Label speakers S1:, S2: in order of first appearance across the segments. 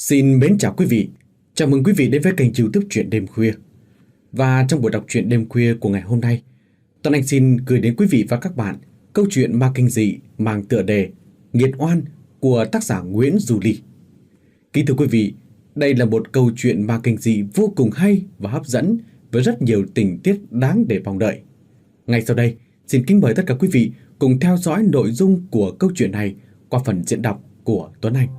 S1: Xin mến chào quý vị. Chào mừng quý vị đến với kênh YouTube Truyện Đêm Khuya. Và trong buổi đọc truyện đêm khuya của ngày hôm nay, Tuấn Anh xin gửi đến quý vị và các bạn câu chuyện ma kinh dị mang tựa đề Nghiệt Oan của tác giả Nguyễn Du Ly. Kính thưa quý vị, đây là một câu chuyện ma kinh dị vô cùng hay và hấp dẫn với rất nhiều tình tiết đáng để mong đợi. Ngay sau đây, xin kính mời tất cả quý vị cùng theo dõi nội dung của câu chuyện này qua phần diễn đọc của Tuấn Anh.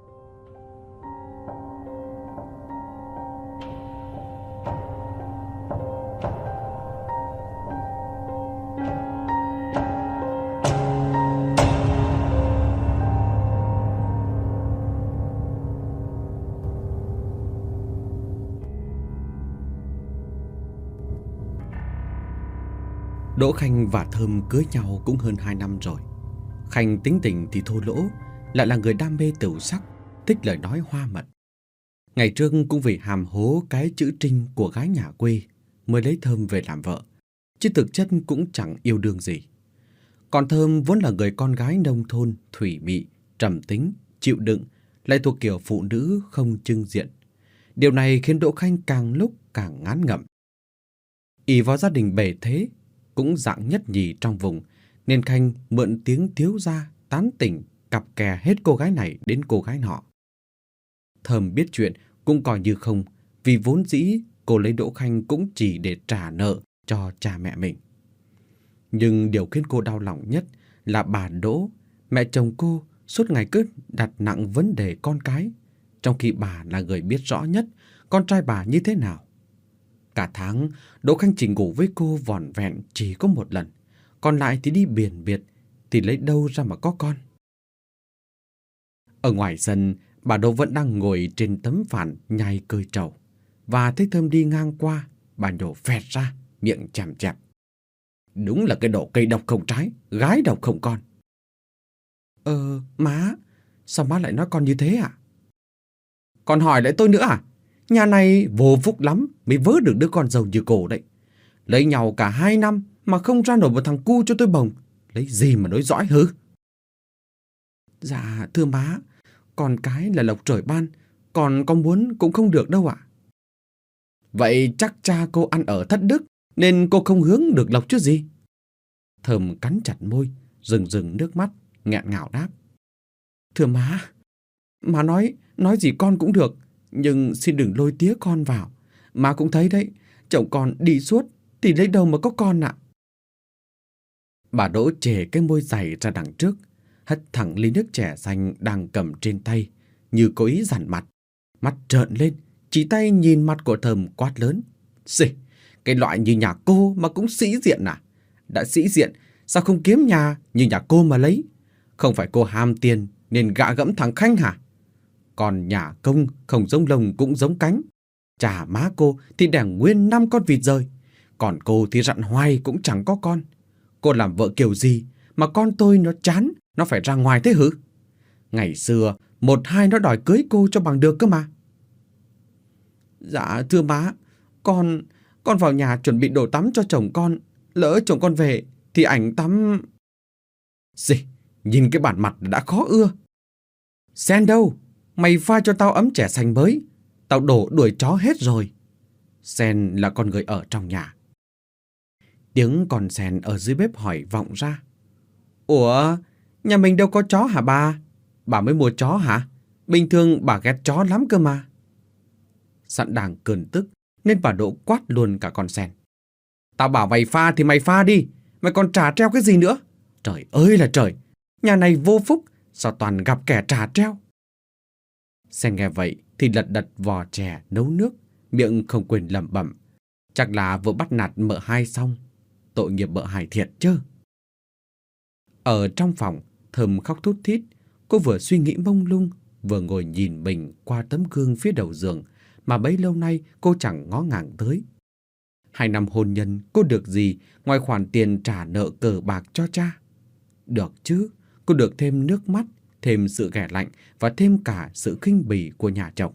S1: Đỗ Khanh và Thơm cưới nhau cũng hơn 2 năm rồi. Khanh tính tình thì thô lỗ, lại là người đam mê tửu sắc, thích lời nói hoa mật. Ngày trước cũng vì hàm hố cái chữ Trinh của gái nhà quê mới lấy Thơm về làm vợ, chứ thực chất cũng chẳng yêu đương gì. Còn Thơm vốn là người con gái nông thôn, thủy mị, trầm tính, chịu đựng, lại thuộc kiểu phụ nữ không chưng diện. Điều này khiến Đỗ Khanh càng lúc càng ngán ngẩm. Ỷ vào gia đình bề thế, cũng dạng nhất nhì trong vùng, nên Khanh mượn tiếng thiếu gia tán tỉnh cặp kè hết cô gái này đến cô gái nọ. Thơm biết chuyện cũng coi như không, vì vốn dĩ cô lấy Đỗ Khanh cũng chỉ để trả nợ cho cha mẹ mình. Nhưng điều khiến cô đau lòng nhất là bà Đỗ, mẹ chồng cô, suốt ngày cứ đặt nặng vấn đề con cái, trong khi bà là người biết rõ nhất con trai bà như thế nào. Cả tháng, Đỗ Khanh chỉ ngủ với cô vỏn vẹn chỉ có một lần, còn lại thì đi biển biệt, thì lấy đâu ra mà có con. Ở ngoài sân, bà Đỗ vẫn đang ngồi trên tấm phản nhai cơi trầu, và thấy Thơm đi ngang qua, bà nhổ phẹt ra, miệng chằm chẹp. Đúng là cái độ cây độc không trái, gái độc không con. Má, sao má lại nói con như thế ạ? Còn hỏi lại tôi nữa à? Nhà này vô phúc lắm mới vớ được đứa con giàu như cổ đấy. Lấy nhau cả 2 năm mà không ra nổi một thằng cu cho tôi bồng. Lấy gì mà nối dõi hứ? Dạ thưa má, con cái là lộc trời ban, còn con muốn cũng không được đâu ạ. Vậy chắc cha cô ăn ở thất đức nên cô không hướng được lộc chứ gì? Thơm cắn chặt môi, rừng rừng nước mắt, nghẹn ngào đáp. Thưa má nói gì con cũng được, nhưng xin đừng lôi tía con vào. Má cũng thấy đấy, chồng con đi suốt thì lấy đâu mà có con ạ. Bà Đỗ chề cái môi dày ra đằng trước, hất thẳng ly nước chè xanh đang cầm trên tay, như cố ý dằn mặt. Mắt trợn lên, chỉ tay nhìn mặt của Thơm quát lớn. Xì, cái loại như nhà cô mà cũng sĩ diện à? Đã sĩ diện, sao không kiếm nhà như nhà cô mà lấy? Không phải cô ham tiền nên gạ gẫm thằng Khanh hả? Còn nhà công không giống lông cũng giống cánh. Chả má cô thì đẻ nguyên 5 con vịt rời, còn cô thì rặn hoài cũng chẳng có con. Cô làm vợ kiểu gì mà con tôi nó chán, nó phải ra ngoài thế hử? Ngày xưa 1-2 nó đòi cưới cô cho bằng được cơ mà. Dạ thưa má, con vào nhà chuẩn bị đồ tắm cho chồng con. Lỡ chồng con về thì ảnh tắm. Gì, nhìn cái bản mặt đã khó ưa. Sen đâu? Mày pha cho tao ấm chè xanh mới. Tao đổ đuổi chó hết rồi. Sen là con người ở trong nhà. Tiếng con Sen ở dưới bếp hỏi vọng ra. Ủa, nhà mình đâu có chó hả bà? Bà mới mua chó hả? Bình thường bà ghét chó lắm cơ mà. Sẵn đang cơn tức nên bà Đỗ quát luôn cả con Sen. Tao bảo mày pha thì mày pha đi. Mày còn trà treo cái gì nữa? Trời ơi là trời, nhà này vô phúc, sao toàn gặp kẻ trà treo. Sen nghe vậy thì lật đật vò chè nấu nước, miệng không quên lẩm bẩm. Chắc là vừa bắt nạt mợ hai xong. Tội nghiệp mợ hai thiệt chứ. Ở trong phòng, Thơm khóc thút thít. Cô vừa suy nghĩ mông lung, vừa ngồi nhìn mình qua tấm gương phía đầu giường mà bấy lâu nay cô chẳng ngó ngàng tới. 2 năm hôn nhân cô được gì ngoài khoản tiền trả nợ cờ bạc cho cha? Được chứ, cô được thêm nước mắt, thêm sự ghẻ lạnh và thêm cả sự khinh bỉ của nhà chồng.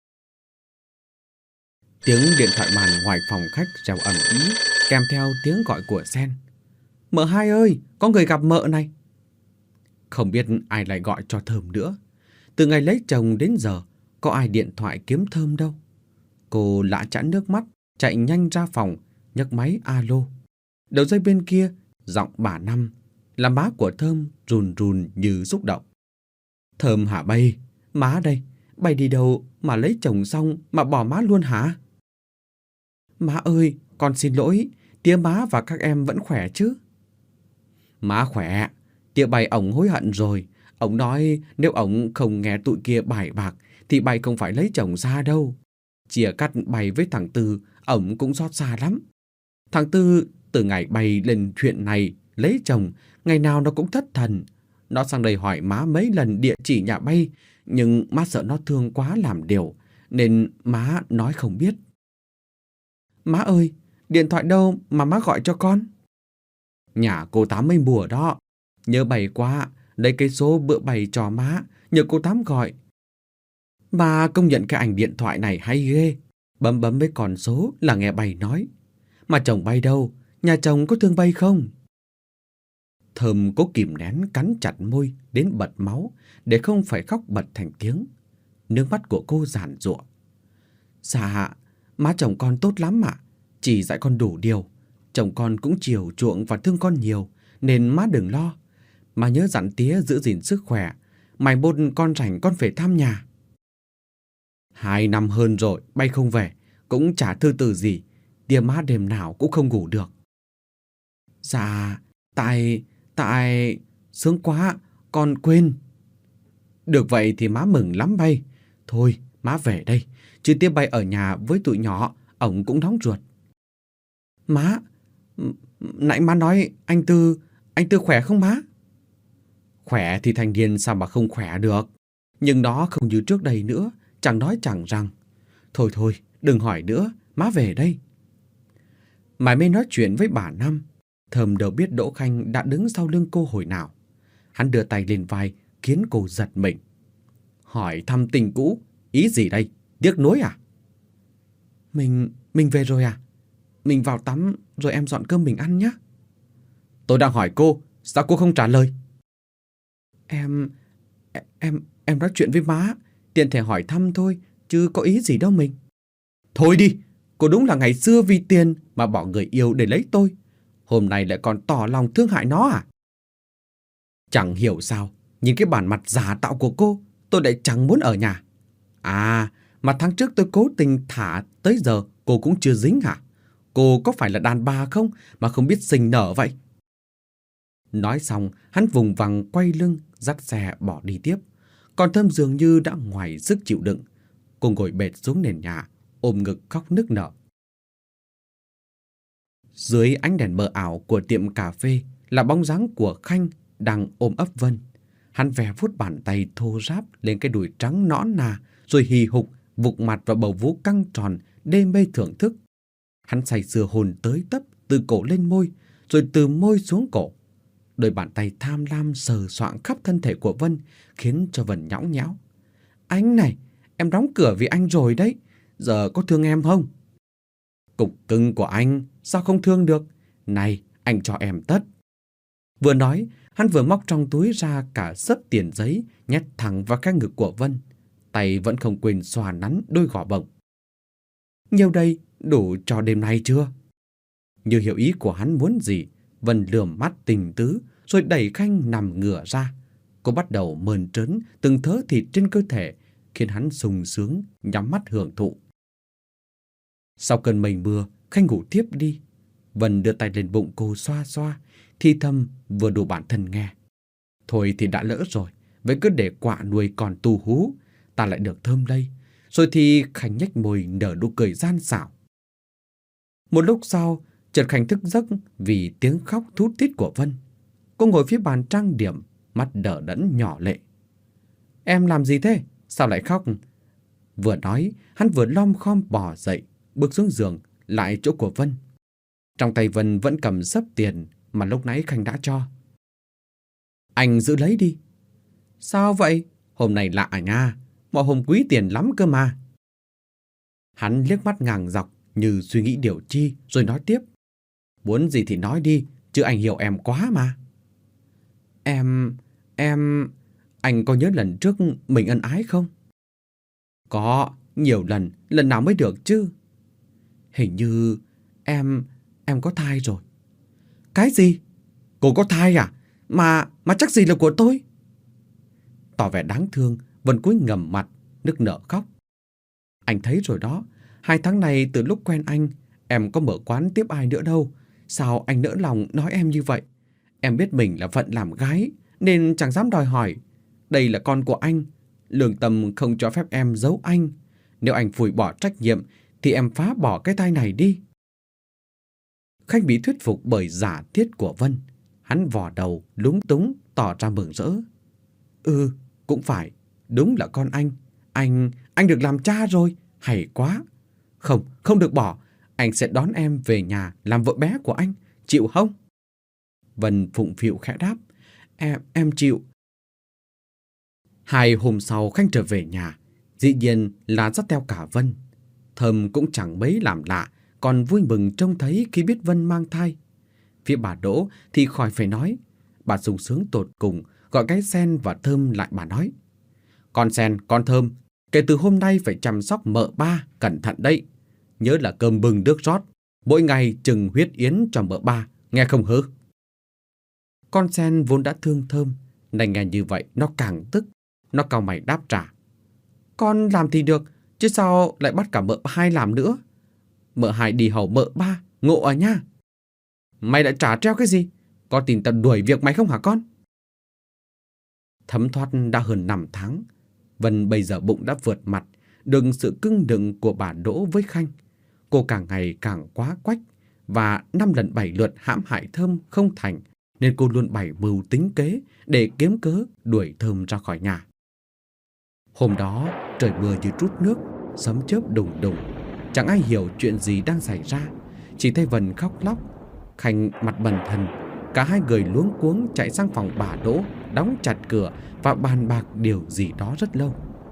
S1: Tiếng điện thoại bàn ngoài phòng khách reo ầm ĩ, kèm theo tiếng gọi của Sen. Mợ hai ơi, có người gặp mợ này. Không biết ai lại gọi cho Thơm nữa. Từ ngày lấy chồng đến giờ, có ai điện thoại kiếm Thơm đâu. Cô lã chã nước mắt, chạy nhanh ra phòng, nhấc máy alo. Đầu dây bên kia, giọng bà Năm, làm má của Thơm run run như xúc động. Thơm hả bay? Má đây, bay đi đâu mà lấy chồng xong mà bỏ má luôn hả? Má ơi, con xin lỗi, tía má và các em vẫn khỏe chứ? Má khỏe, tía bay ổng hối hận rồi. Ổng nói nếu ổng không nghe tụi kia bài bạc thì bay không phải lấy chồng xa đâu. Chia cắt bay với thằng Tư, ổng cũng xót xa lắm. Thằng Tư từ ngày bay lên chuyện này lấy chồng, ngày nào nó cũng thất thần. Nó sang đây hỏi má mấy lần địa chỉ nhà bay, nhưng má sợ nó thương quá làm điều, nên má nói không biết. Má ơi, điện thoại đâu mà má gọi cho con? Nhà cô Tám mới mua đó. Nhớ bày quá, lấy cái số bữa bày cho má, nhờ cô Tám gọi. Mà công nhận cái ảnh điện thoại này hay ghê. Bấm bấm với con số là nghe bày nói. Mà chồng bay đâu? Nhà chồng có thương bay không? Thơm cố kìm nén cắn chặt môi đến bật máu để không phải khóc bật thành tiếng. Nước mắt của cô giàn giụa. Dạ, má chồng con tốt lắm ạ. Chỉ dạy con đủ điều. Chồng con cũng chiều chuộng và thương con nhiều, nên má đừng lo. Má nhớ dặn tía giữ gìn sức khỏe. Mai mốt con rảnh con về thăm nhà. 2 năm hơn rồi, bay không về, cũng chả thư từ gì. Tía má đêm nào cũng không ngủ được. Dạ, tại... Sướng quá, con quên. Được vậy thì má mừng lắm bay. Thôi, má về đây, chứ tía bay ở nhà với tụi nhỏ, ổng cũng nóng ruột. Má, nãy má nói anh Tư khỏe không má? Khỏe thì thanh niên sao mà không khỏe được. Nhưng nó không như trước đây nữa, chẳng nói chẳng rằng. Thôi, đừng hỏi nữa, má về đây. Mãi mới nói chuyện với bà Năm, Thơm đâu biết Đỗ Khanh đã đứng sau lưng cô hồi nào. Hắn đưa tay lên vai, khiến cô giật mình. Hỏi thăm tình cũ, ý gì đây? Tiếc nuối à? Mình về rồi à? Mình vào tắm rồi em dọn cơm mình ăn nhé. Tôi đang hỏi cô, sao cô không trả lời? Em nói chuyện với má, tiện thể hỏi thăm thôi, chứ có ý gì đâu mình. Thôi đi, cô đúng là ngày xưa vì tiền mà bỏ người yêu để lấy tôi. Hôm nay lại còn tỏ lòng thương hại nó à? Chẳng hiểu sao, nhìn cái bản mặt giả tạo của cô, tôi lại chẳng muốn ở nhà. À, mà tháng trước tôi cố tình thả tới giờ cô cũng chưa dính hả? Cô có phải là đàn bà không mà không biết sinh nở vậy? Nói xong, hắn vùng vằng quay lưng, dắt xe bỏ đi tiếp. Còn Thơm dường như đã ngoài sức chịu đựng. Cô ngồi bệt xuống nền nhà, ôm ngực khóc nức nở. Dưới ánh đèn mờ ảo của tiệm cà phê là bóng dáng của Khanh đang ôm ấp Vân. Hắn ve vuốt bàn tay thô ráp lên cái đùi trắng nõn nà, rồi hì hục vụt mặt vào bầu vú căng tròn, đê mê thưởng thức. Hắn say sưa hôn tới tấp từ cổ lên môi, rồi từ môi xuống cổ. Đôi bàn tay tham lam sờ soạng khắp thân thể của Vân, khiến cho Vân nhõng nhẽo. Anh này, em đóng cửa vì anh rồi đấy, giờ có thương em không? Cục cưng của anh, sao không thương được? Này, anh cho em tất. Vừa nói, hắn vừa móc trong túi ra cả xấp tiền giấy, nhét thẳng vào cái ngực của Vân. Tay vẫn không quên xoa nắn đôi gò bồng. Nhiêu đây, đủ cho đêm nay chưa? Như hiểu ý của hắn muốn gì, Vân lườm mắt tình tứ, rồi đẩy Khanh nằm ngửa ra. Cô bắt đầu mơn trớn từng thớ thịt trên cơ thể, khiến hắn sung sướng, nhắm mắt hưởng thụ. Sau cơn mây mưa, Khanh ngủ tiếp đi. Vân đưa tay lên bụng cô xoa xoa, thì thầm vừa đủ bản thân nghe. Thôi thì đã lỡ rồi, vậy cứ để quạ nuôi còn tu hú, ta lại được thơm đây. Rồi thì Khanh nhếch môi nở nụ cười gian xảo. Một lúc sau, chợt Khanh thức giấc vì tiếng khóc thút thít của Vân. Cô ngồi phía bàn trang điểm, mắt đờ đẫn nhỏ lệ. Em làm gì thế? Sao lại khóc? Vừa nói, hắn vừa lom khom bò dậy, bước xuống giường, lại chỗ của Vân. Trong tay Vân vẫn cầm xấp tiền mà lúc nãy Khanh đã cho. Anh giữ lấy đi. Sao vậy? Hôm nay lạ à nha, mọi hôm quý tiền lắm cơ mà. Hắn liếc mắt ngang dọc như suy nghĩ điều chi, rồi nói tiếp. Muốn gì thì nói đi, chứ anh hiểu em quá mà. Em... Anh có nhớ lần trước mình ân ái không? Có, nhiều lần, lần nào mới được chứ? Hình như em có thai rồi. Cái gì? Cô có thai à? Mà chắc gì là của tôi? Tỏ vẻ đáng thương, Vân cúi ngầm mặt, nức nở khóc. Anh thấy rồi đó, 2 tháng này từ lúc quen anh, em có mở quán tiếp ai nữa đâu. Sao anh nỡ lòng nói em như vậy? Em biết mình là phận làm gái, nên chẳng dám đòi hỏi. Đây là con của anh, lương tâm không cho phép em giấu anh. Nếu anh phủi bỏ trách nhiệm, thì em phá bỏ cái tai này đi. Khanh bị thuyết phục bởi giả thiết của Vân. Hắn vò đầu, lúng túng, tỏ ra mừng rỡ. Ừ, cũng phải, đúng là con anh. Anh được làm cha rồi, hay quá. Không, không được bỏ. Anh sẽ đón em về nhà làm vợ bé của anh, chịu không? Vân phụng phịu khẽ đáp. Em chịu. 2 hôm sau Khanh trở về nhà, dĩ nhiên là dắt theo cả Vân. Thơm cũng chẳng mấy làm lạ, còn vui mừng trông thấy khi biết Vân mang thai. Phía bà Đỗ thì khỏi phải nói. Bà sung sướng tột cùng, gọi cái Sen và Thơm lại bà nói. Con Sen, con Thơm, kể từ hôm nay phải chăm sóc mợ ba, cẩn thận đấy. Nhớ là cơm bưng nước rót, mỗi ngày chừng huyết yến cho mợ ba, nghe không hứ? Con Sen vốn đã thương Thơm, này nghe như vậy nó càng tức. Nó cau mày đáp trả. Con làm thì được, chứ sao lại bắt cả mợ hai làm nữa? Mợ hai đi hầu mợ ba, ngộ à nha. Mày lại trả treo cái gì? Có tin tao đuổi việc mày không hả con? Thấm thoát đã hơn 5 tháng. Vân bây giờ bụng đã vượt mặt, đựng sự cưng đựng của bà Đỗ với Khanh. Cô càng ngày càng quá quách, và 5 lần 7 lượt hãm hại Thơm không thành, nên cô luôn bày mưu tính kế để kiếm cớ đuổi Thơm ra khỏi nhà. Hôm đó trời mưa như trút nước, sấm chớp đùng đùng. Chẳng ai hiểu chuyện gì đang xảy ra, chỉ thấy Vân khóc lóc. Khanh mặt bần thần. Cả hai người luống cuống chạy sang phòng bà Đỗ, đóng chặt cửa và bàn bạc điều gì đó rất lâu.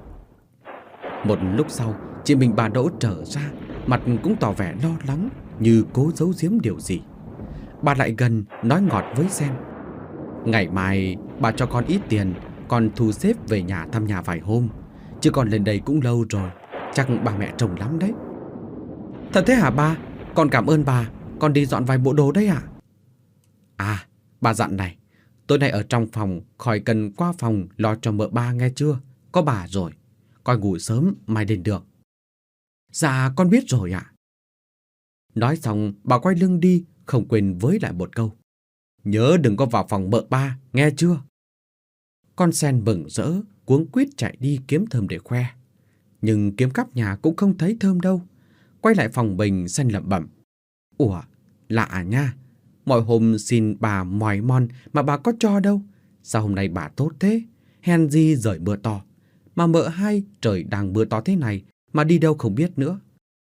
S1: Một lúc sau, chị mình bà Đỗ trở ra, mặt cũng tỏ vẻ lo lắng, như cố giấu giếm điều gì. Bà lại gần nói ngọt với Sen. Ngày mai bà cho con ít tiền, con thu xếp về nhà thăm nhà vài hôm. Chứ con lên đây cũng lâu rồi, chắc bà mẹ trông lắm đấy. Thật thế hả ba? Con cảm ơn bà, con đi dọn vài bộ đồ đấy ạ. À, bà dặn này, tối nay ở trong phòng khỏi cần qua phòng lo cho mợ ba nghe chưa? Có bà rồi, con ngủ sớm mai đến được. Dạ con biết rồi ạ. Nói xong bà quay lưng đi, không quên với lại một câu. Nhớ đừng có vào phòng mợ ba, nghe chưa? Con Sen mừng rỡ, cuống quýt chạy đi kiếm Thơm để khoe. Nhưng kiếm khắp nhà cũng không thấy Thơm đâu. Quay lại phòng mình, Sen lẩm bẩm. Ủa, lạ nha. Mọi hôm xin bà mòi mon mà bà có cho đâu. Sao hôm nay bà tốt thế? Hèn gì rời mưa to. Mà mợ hai trời đang mưa to thế này mà đi đâu không biết nữa.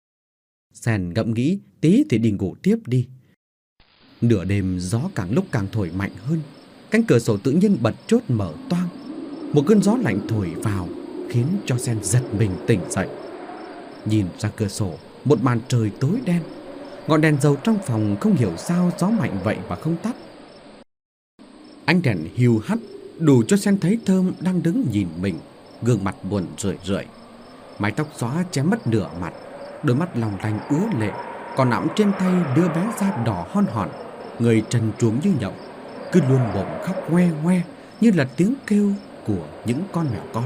S1: Sen ngẫm nghĩ tí thì đi ngủ tiếp đi. Nửa đêm gió càng lúc càng thổi mạnh hơn. Cánh cửa sổ tự nhiên bật chốt mở toang. Một cơn gió lạnh thổi vào khiến cho Sen giật mình tỉnh dậy. Nhìn ra cửa sổ, một màn trời tối đen. Ngọn đèn dầu trong phòng không hiểu sao gió mạnh vậy mà không tắt. Ánh đèn hiu hắt đủ cho Sen thấy Thơm đang đứng nhìn mình, gương mặt buồn rười rượi. Mái tóc xóa chém mất nửa mặt, đôi mắt long lanh ứa lệ, còn nắm trên tay đứa bé da đỏ hon hòn, người trần truồng như nhộng, cứ luôn mồm khóc ngoe ngoe như là tiếng kêu của những con mèo con.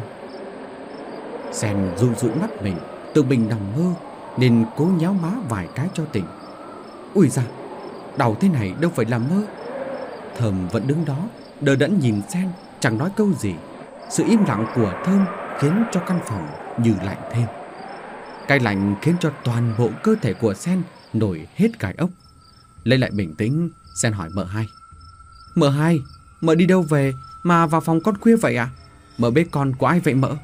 S1: Sen dụi dụi mắt mình, tự mình nằm mơ nên cố nhéo má vài cái cho tỉnh. Ui da, đau thế này đâu phải là mơ. Thơm vẫn đứng đó, đờ đẫn nhìn Sen, chẳng nói câu gì. Sự im lặng của Thơm khiến cho căn phòng như lạnh thêm. Cái lạnh khiến cho toàn bộ cơ thể của Sen nổi hết gai ốc. Lấy lại bình tĩnh, Sen hỏi mợ hai. Mợ hai, mợ đi đâu về mà vào phòng con khuya vậy ạ? Mợ bế con của ai vậy mợ?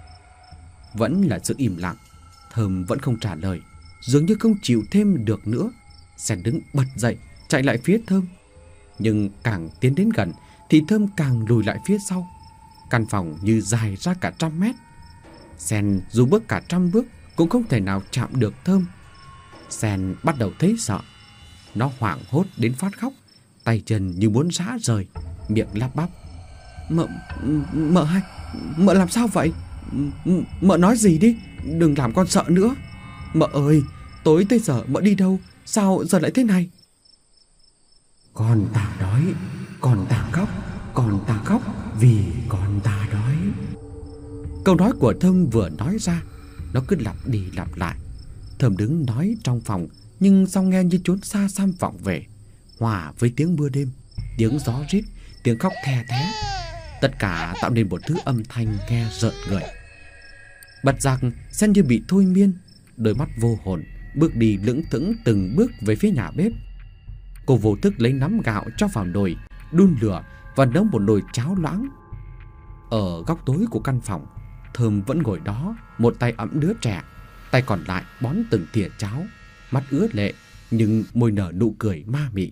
S1: Vẫn là sự im lặng. Thơm vẫn không trả lời, dường như không chịu thêm được nữa. Sen đứng bật dậy, chạy lại phía Thơm. Nhưng càng tiến đến gần thì Thơm càng lùi lại phía sau. Căn phòng như dài ra cả 100 mét. Sen dù bước cả 100 bước cũng không thể nào chạm được Thơm. Sen bắt đầu thấy sợ. Nó hoảng hốt đến phát khóc, tay chân như muốn rã rời, miệng lắp bắp. Mợ hai, mợ làm sao vậy? Mợ nói gì đi, đừng làm con sợ nữa. Mợ ơi, tối tới giờ mợ đi đâu, sao giờ lại thế này? Con ta đói, con ta khóc vì con ta đói. Câu nói của Thông vừa nói ra, nó cứ lặp đi lặp lại. Thơm đứng nói trong phòng, nhưng sau nghe như trốn xa xăm vọng về, hòa với tiếng mưa đêm, tiếng gió rít, tiếng khóc the thé. Tất cả tạo nên một thứ âm thanh nghe rợn người. Bật giác Sen như bị thôi miên, đôi mắt vô hồn, bước đi lững thững từng bước về phía nhà bếp. Cô vô thức lấy nắm gạo cho vào nồi, đun lửa và nấu một nồi cháo loãng. Ở góc tối của căn phòng, Thơm vẫn ngồi đó, một tay ẵm đứa trẻ, tay còn lại bón từng thìa cháo, mắt ứa lệ nhưng môi nở nụ cười ma mị.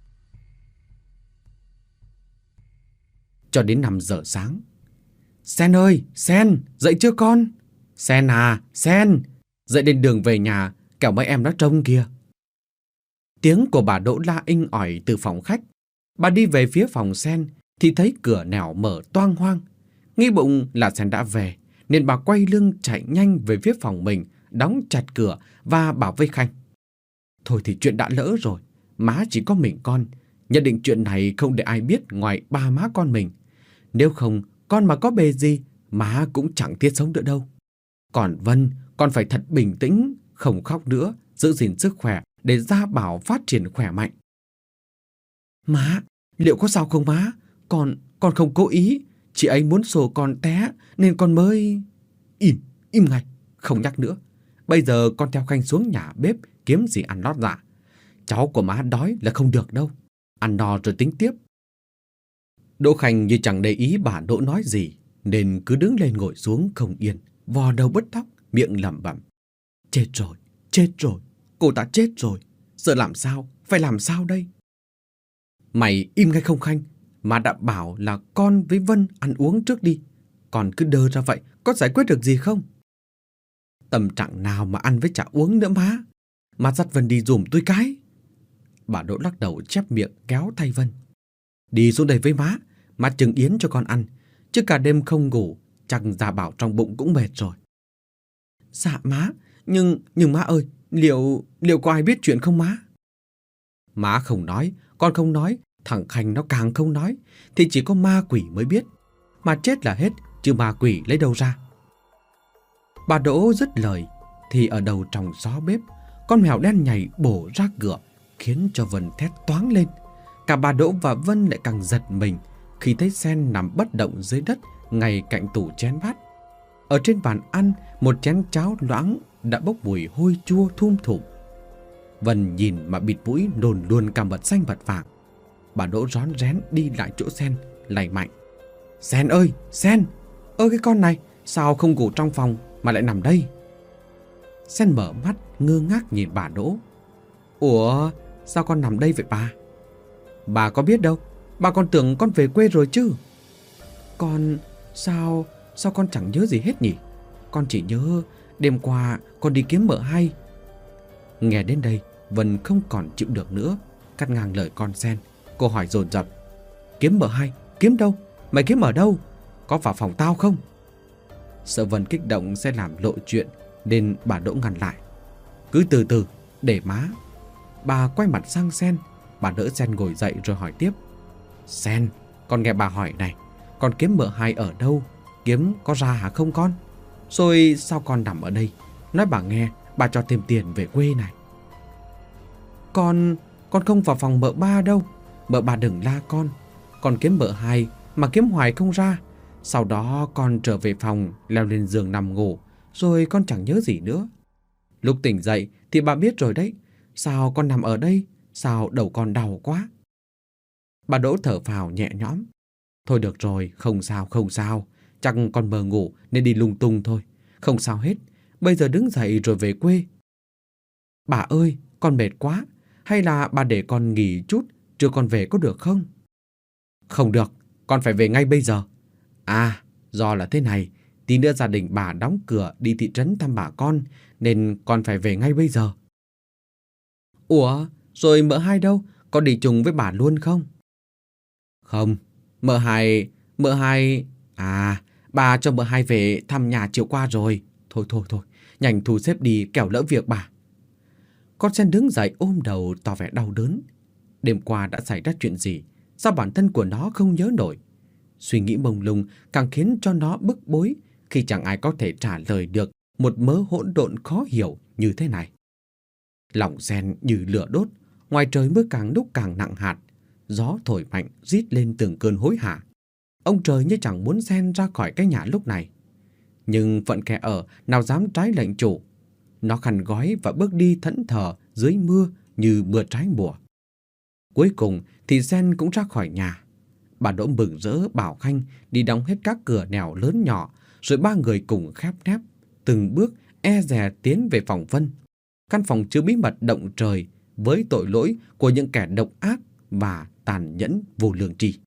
S1: Cho đến 5 giờ sáng. Sen ơi, Sen, dậy chưa con? Sen à, Sen, dậy lên đường về nhà, kẻo mấy em nó trông kìa. Tiếng của bà Đỗ la inh ỏi từ phòng khách. Bà đi về phía phòng Sen thì thấy cửa nẻo mở toang hoang. Nghĩ bụng là Sen đã về, nên bà quay lưng chạy nhanh về phía phòng mình, đóng chặt cửa và bảo với Khanh: Thôi thì chuyện đã lỡ rồi, má chỉ có mình con, nhất định chuyện này không để ai biết ngoài ba má con mình. Nếu không, con mà có bề gì, má cũng chẳng thiết sống nữa đâu. Còn Vân, con phải thật bình tĩnh, không khóc nữa, giữ gìn sức khỏe để Gia Bảo phát triển khỏe mạnh. Má, liệu có sao không má? Con không cố ý, chị ấy muốn sổ con té nên con mới... Im ngay, không nhắc nữa. Bây giờ con theo Khanh xuống nhà bếp kiếm gì ăn lót dạ. Cháu của má đói là không được đâu. Ăn no rồi tính tiếp. Đỗ Khanh như chẳng để ý bà Đỗ nói gì, nên cứ đứng lên ngồi xuống không yên, vò đầu bứt tóc, miệng lẩm bẩm: chết rồi, cô ta chết rồi. Giờ làm sao, phải làm sao đây? Mày im ngay không Khanh, má đã bảo là con với Vân ăn uống trước đi. Còn cứ đơ ra vậy, có giải quyết được gì không? Tâm trạng nào mà ăn với chả uống nữa má. Má dắt Vân đi dùm tôi cái. Bà Đỗ lắc đầu chép miệng kéo tay Vân. Đi xuống đây với má trứng yến cho con ăn. Chứ cả đêm không ngủ, chắc Gia Bảo trong bụng cũng mệt rồi. Dạ má, nhưng má ơi, liệu có ai biết chuyện không má? Má không nói, con không nói, thằng Khanh nó càng không nói, thì chỉ có ma quỷ mới biết. Mà chết là hết, chứ ma quỷ lấy đâu ra? Bà Đỗ dứt lời thì ở đầu trong gió bếp, con mèo đen nhảy bổ ra cửa, khiến cho Vân thét toáng lên. Cả bà Đỗ và Vân lại càng giật mình khi thấy Sen nằm bất động dưới đất ngay cạnh tủ chén bát. Ở trên bàn ăn, một chén cháo loãng đã bốc mùi hôi chua thum thủm. Vân nhìn mà bịt mũi nôn luôn cả mật xanh mật vàng. Bà Đỗ rón rén đi lại chỗ Sen, lay mạnh: Sen ơi, Sen! Ơ cái con này, sao không ngủ trong phòng mà lại nằm đây? Sen mở mắt ngơ ngác nhìn bà Đỗ. Ủa, sao con nằm đây vậy bà? Bà có biết đâu, bà còn tưởng con về quê rồi chứ. Con... Sao con chẳng nhớ gì hết nhỉ? Con chỉ nhớ đêm qua con đi kiếm mợ hai. Nghe đến đây, Vân không còn chịu được nữa, cắt ngang lời con Sen. Cô hỏi dồn dập: Kiếm mợ hai? Kiếm đâu? Mày kiếm ở đâu? Có vào phòng tao không? Sợ Vân kích động sẽ làm lộ chuyện, nên bà Đỗ ngăn lại: Cứ từ từ, để má. Bà quay mặt sang Sen. Bà đỡ Sen ngồi dậy rồi hỏi tiếp: Sen, con nghe bà hỏi này, con kiếm mợ hai ở đâu? Kiếm có ra hả không con? Rồi sao con nằm ở đây? Nói bà nghe, bà cho thêm tiền về quê này. Con không vào phòng mợ ba đâu. Mợ ba đừng la con. Con kiếm mợ hai mà kiếm hoài không ra. Sau đó con trở về phòng, leo lên giường nằm ngủ, rồi con chẳng nhớ gì nữa. Lúc tỉnh dậy thì bà biết rồi đấy. Sao con nằm ở đây? Sao đầu con đau quá? Bà Đỗ thở phào nhẹ nhõm: Thôi được rồi, không sao. Chắc con mơ ngủ nên đi lung tung thôi. Không sao hết, bây giờ đứng dậy rồi về quê. Bà ơi, con mệt quá. Hay là bà để con nghỉ chút, trưa con về có được không? Không được, con phải về ngay bây giờ. À, do là thế này, tí nữa gia đình bà đóng cửa đi thị trấn thăm bà con, nên con phải về ngay bây giờ. Ủa, rồi mợ hai đâu? Có đi chung với bà luôn không? Không, mợ hai... À, Bà cho mợ hai về thăm nhà chiều qua rồi. Thôi thôi thôi, nhanh thu xếp đi kẻo lỡ việc bà. Con sen đứng dậy ôm đầu tỏ vẻ đau đớn. Đêm qua đã xảy ra chuyện gì? Sao bản thân của nó không nhớ nổi? Suy nghĩ mông lung càng khiến cho nó bức bối khi chẳng ai có thể trả lời được một mớ hỗn độn khó hiểu như thế này. Lòng sen như lửa đốt, ngoài trời mưa càng lúc càng nặng hạt, gió thổi mạnh rít lên từng cơn hối hả. Ông trời như chẳng muốn sen ra khỏi cái nhà lúc này. Nhưng phận kẻ ở nào dám trái lệnh chủ. Nó khăn gói và bước đi thẫn thờ dưới mưa như mưa trái mùa. Cuối cùng thì sen cũng ra khỏi nhà. Bà Đỗ mừng rỡ bảo Khanh đi đóng hết các cửa nẻo lớn nhỏ, rồi ba người cùng khép nép, từng bước e dè tiến về phòng Vân. Căn phòng chứa bí mật động trời với tội lỗi của những kẻ độc ác và tàn nhẫn vô lương tri.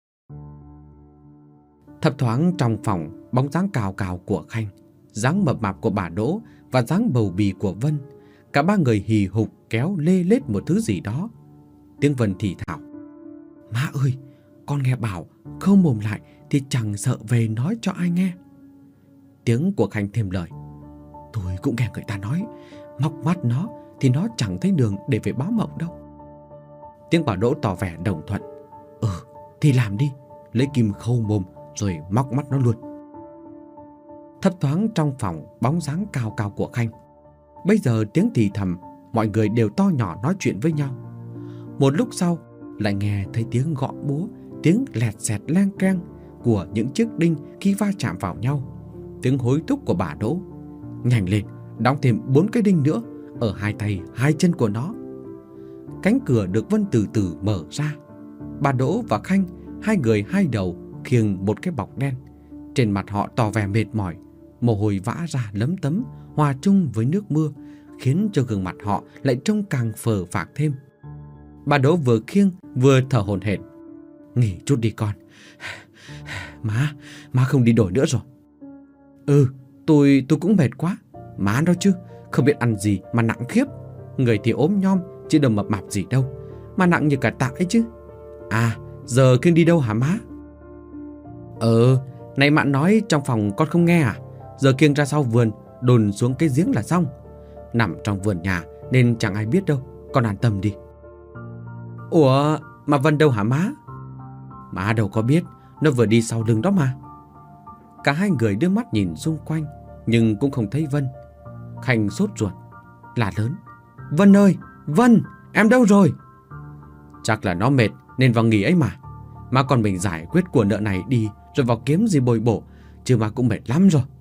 S1: Thấp thoáng trong phòng, bóng dáng cào cào của Khanh, dáng mập mạp của bà Đỗ và dáng bầu bì của Vân. Cả ba người hì hục kéo lê lết một thứ gì đó. Tiếng Vân thì thào: "Má ơi, con nghe bảo không mồm lại thì chẳng sợ về nói cho ai nghe." Tiếng của Khanh thêm lời: "Tôi cũng nghe người ta nói, móc mắt nó thì nó chẳng thấy đường để về báo mộng đâu." Tiếng bà Đỗ tỏ vẻ đồng thuận: "Thì làm đi, lấy kim khâu mồm rồi móc mắt nó luôn." Thấp thoáng trong phòng, bóng dáng cao cao của Khanh. Bây giờ tiếng thì thầm, mọi người đều to nhỏ nói chuyện với nhau. Một lúc sau lại nghe thấy tiếng gõ búa, tiếng lẹt xẹt leng keng của những chiếc đinh khi va chạm vào nhau. Tiếng hối thúc của bà Đỗ: "Nhanh lên, đóng thêm 4 cái đinh nữa ở hai tay hai chân của nó." Cánh cửa được Vân từ từ mở ra. Bà Đỗ và Khanh, hai người hai đầu khiêng một cái bọc đen. Trên mặt họ tỏ vẻ mệt mỏi, mồ hôi vã ra lấm tấm, hòa chung với nước mưa, khiến cho gương mặt họ lại trông càng phờ phạc thêm. Bà Đỗ vừa khiêng vừa thở hổn hển: "Nghỉ chút đi con. Má không đi đổi nữa rồi." Tôi cũng mệt quá. Má đó chứ, không biết ăn gì mà nặng khiếp. Người thì ốm nhom, chứ đâu mập mạp gì đâu, mà nặng như cả tạ ấy chứ. À, giờ kiêng đi đâu hả má? Này Mạn nói trong phòng con không nghe à? Giờ kiêng ra sau vườn, đồn xuống cái giếng là xong. Nằm trong vườn nhà nên chẳng ai biết đâu, con an tâm đi. Ủa, mà Vân đâu hả má? Má đâu có biết, nó vừa đi sau lưng đó mà. Cả hai người đưa mắt nhìn xung quanh, nhưng cũng không thấy Vân. Khanh sốt ruột, la lớn: "Vân ơi, Vân, em đâu rồi?" Chắc là nó mệt nên vào nghỉ ấy mà. Mà còn mình giải quyết của nợ này đi rồi vào kiếm gì bồi bổ, chứ mà cũng mệt lắm rồi.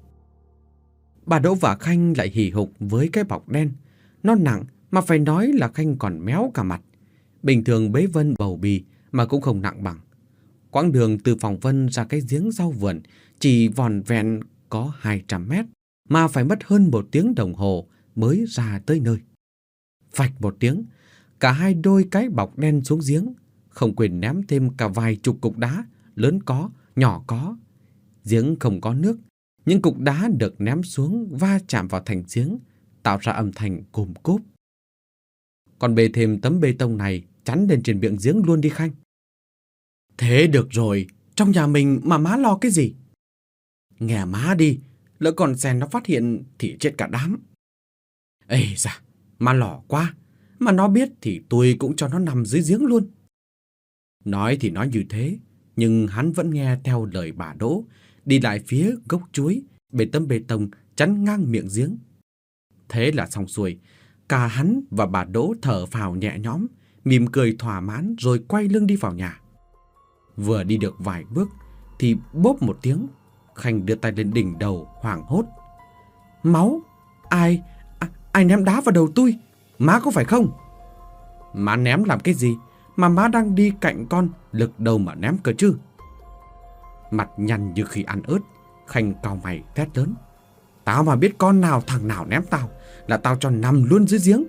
S1: Bà Đỗ và Khanh lại hì hục với cái bọc đen. Nó nặng mà phải nói là Khanh còn méo cả mặt. Bình thường bế Vân bầu bì mà cũng không nặng bằng. Quãng đường từ phòng Vân ra cái giếng sau vườn chỉ vòn vẹn có 200 mét, mà phải mất hơn 1 tiếng đồng hồ mới ra tới nơi. Phạch một tiếng, cả hai đôi cái bọc đen xuống giếng, không quên ném thêm cả vài chục cục đá, lớn có, nhỏ có. Giếng không có nước, những cục đá được ném xuống va chạm vào thành giếng, tạo ra âm thanh cồm cốp. Còn bê thêm tấm bê tông này chắn lên trên miệng giếng luôn đi Khanh. Thế được rồi, trong nhà mình mà má lo cái gì? Nghe má đi, lỡ còn Sen nó phát hiện thì chết cả đám. Ê da, má lỏ quá, mà nó biết thì tôi cũng cho nó nằm dưới giếng luôn. Nói thì nói như thế, nhưng hắn vẫn nghe theo lời bà Đỗ, đi lại phía gốc chuối, bê tấm bê tông chắn ngang miệng giếng. Thế là xong xuôi, cả hắn và bà Đỗ thở phào nhẹ nhõm, mỉm cười thỏa mãn rồi quay lưng đi vào nhà. Vừa đi được vài bước thì bốp một tiếng, Khanh đưa tay lên đỉnh đầu hoảng hốt. Máu? Ai ném đá vào đầu tôi? Má có phải không? Má ném làm cái gì mà má đang đi cạnh con, lực đâu mà ném cơ chứ? Mặt nhăn như khi ăn ớt, Khanh cau mày thét lớn. Tao mà biết con nào thằng nào ném tao là tao cho nằm luôn dưới giếng.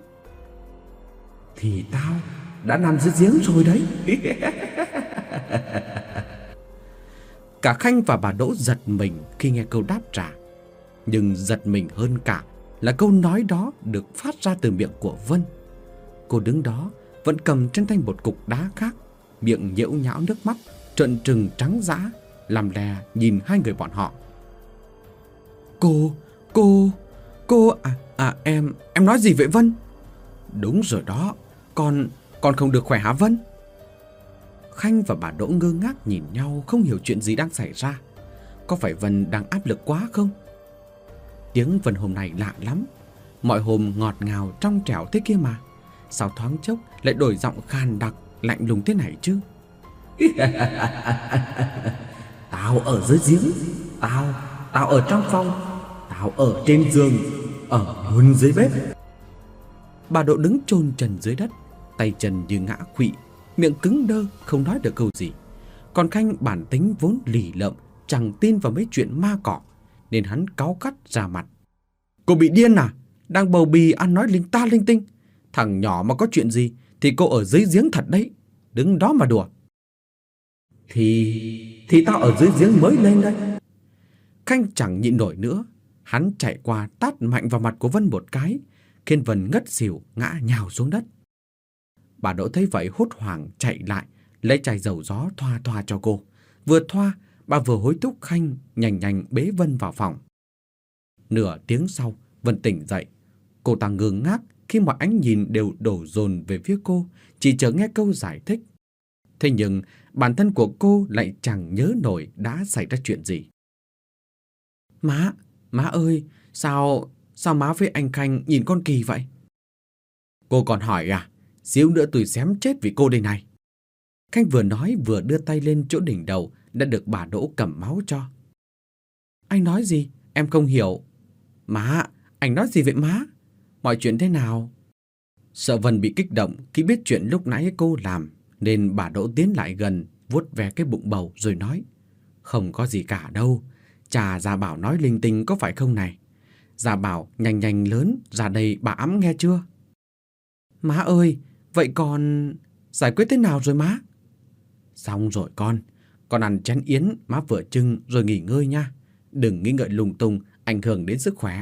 S1: Thì tao đã nằm dưới giếng rồi đấy. Cả Khanh và bà Đỗ giật mình khi nghe câu đáp trả. Nhưng giật mình hơn cả là câu nói đó được phát ra từ miệng của Vân. Cô đứng đó vẫn cầm trên tay một cục đá khác, miệng nhễu nhão nước mắt, trợn trừng trắng dã, làm lè nhìn hai người bọn họ. Cô em nói gì vậy Vân? Đúng rồi đó, con không được khỏe hả Vân? Khanh và bà Đỗ ngơ ngác nhìn nhau, không hiểu chuyện gì đang xảy ra. Có phải Vân đang áp lực quá không? Tiếng Vân hôm nay lạ lắm. Mọi hôm ngọt ngào trong trẻo thế kia mà, sao thoáng chốc lại đổi giọng khàn đặc lạnh lùng thế này chứ? Tao ở dưới giếng, tao ở trong phòng, tao ở trên giường, ở luôn dưới bếp. Bà Đỗ đứng chôn chân dưới đất, tay chân như ngã khuỵu, miệng cứng đơ không nói được câu gì. Còn Khanh bản tính vốn lì lợm, chẳng tin vào mấy chuyện ma cỏ, nên hắn cáu gắt ra mặt. Cô bị điên à? Đang bầu bì ăn nói linh ta linh tinh. Thằng nhỏ mà có chuyện gì thì cô ở dưới giếng thật đấy, đứng đó mà đùa. Thì tao ở dưới giếng mới lên đây. Khanh chẳng nhịn nổi nữa, hắn chạy qua tát mạnh vào mặt của Vân một cái, khiến Vân ngất xỉu ngã nhào xuống đất. Bà Đỗ thấy vậy hốt hoảng chạy lại, lấy chai dầu gió thoa thoa cho cô. Vừa thoa, bà vừa hối thúc Khanh nhanh nhanh bế Vân vào phòng. Nửa tiếng sau, Vân tỉnh dậy. Cô ta ngơ ngác khi mọi ánh nhìn đều đổ dồn về phía cô, chỉ chờ nghe câu giải thích. Thế nhưng bản thân của cô lại chẳng nhớ nổi đã xảy ra chuyện gì. Má ơi, sao má với anh Khanh nhìn con kỳ vậy? Cô còn hỏi à? Xíu nữa tôi xém chết vì cô đây này. Khanh vừa nói vừa đưa tay lên chỗ đỉnh đầu đã được bà Đỗ cầm máu cho. Anh nói gì? Em không hiểu. Má, anh nói gì vậy má? Mọi chuyện thế nào? Sợ Vân bị kích động khi biết chuyện lúc nãy cô làm, nên bà Đỗ tiến lại gần, vuốt ve cái bụng bầu rồi nói. Không có gì cả đâu. Chà, Gia Bảo nói linh tinh có phải không này? Gia Bảo nhanh nhanh lớn ra đây bà ẵm nghe chưa? Má ơi, vậy còn giải quyết thế nào rồi má? Xong rồi con ăn chén yến má vừa trưng rồi nghỉ ngơi nha. Đừng nghĩ ngợi lung tung ảnh hưởng đến sức khỏe.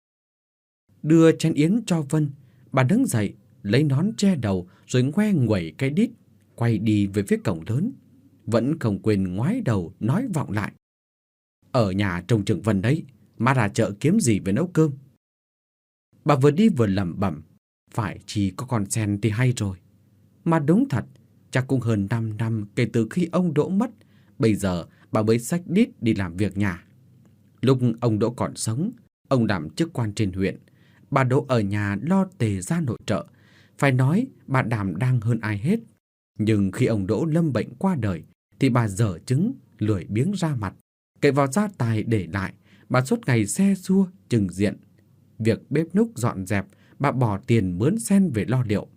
S1: Đưa chén yến cho Vân, bà đứng dậy lấy nón che đầu rồi ngoe nguẩy cái đít, quay đi về phía cổng lớn, vẫn không quên ngoái đầu nói vọng lại. Ở nhà trông chừng Vân đấy, má ra chợ kiếm gì về nấu cơm. Bà vừa đi vừa lẩm bẩm, phải chỉ có con sen thì hay rồi. Mà đúng thật, chắc cũng hơn 5 năm kể từ khi ông Đỗ mất, bây giờ bà mới xách đít đi làm việc nhà. Lúc ông Đỗ còn sống, ông đảm chức quan trên huyện, bà Đỗ ở nhà lo tề ra nội trợ. Phải nói bà đảm đang hơn ai hết. Nhưng khi ông Đỗ lâm bệnh qua đời thì bà dở chứng, lười biếng ra mặt, cậy vào gia tài để lại. Bà suốt ngày xe xua chừng diện. Việc bếp núc dọn dẹp, bà bỏ tiền mướn sen về lo liệu.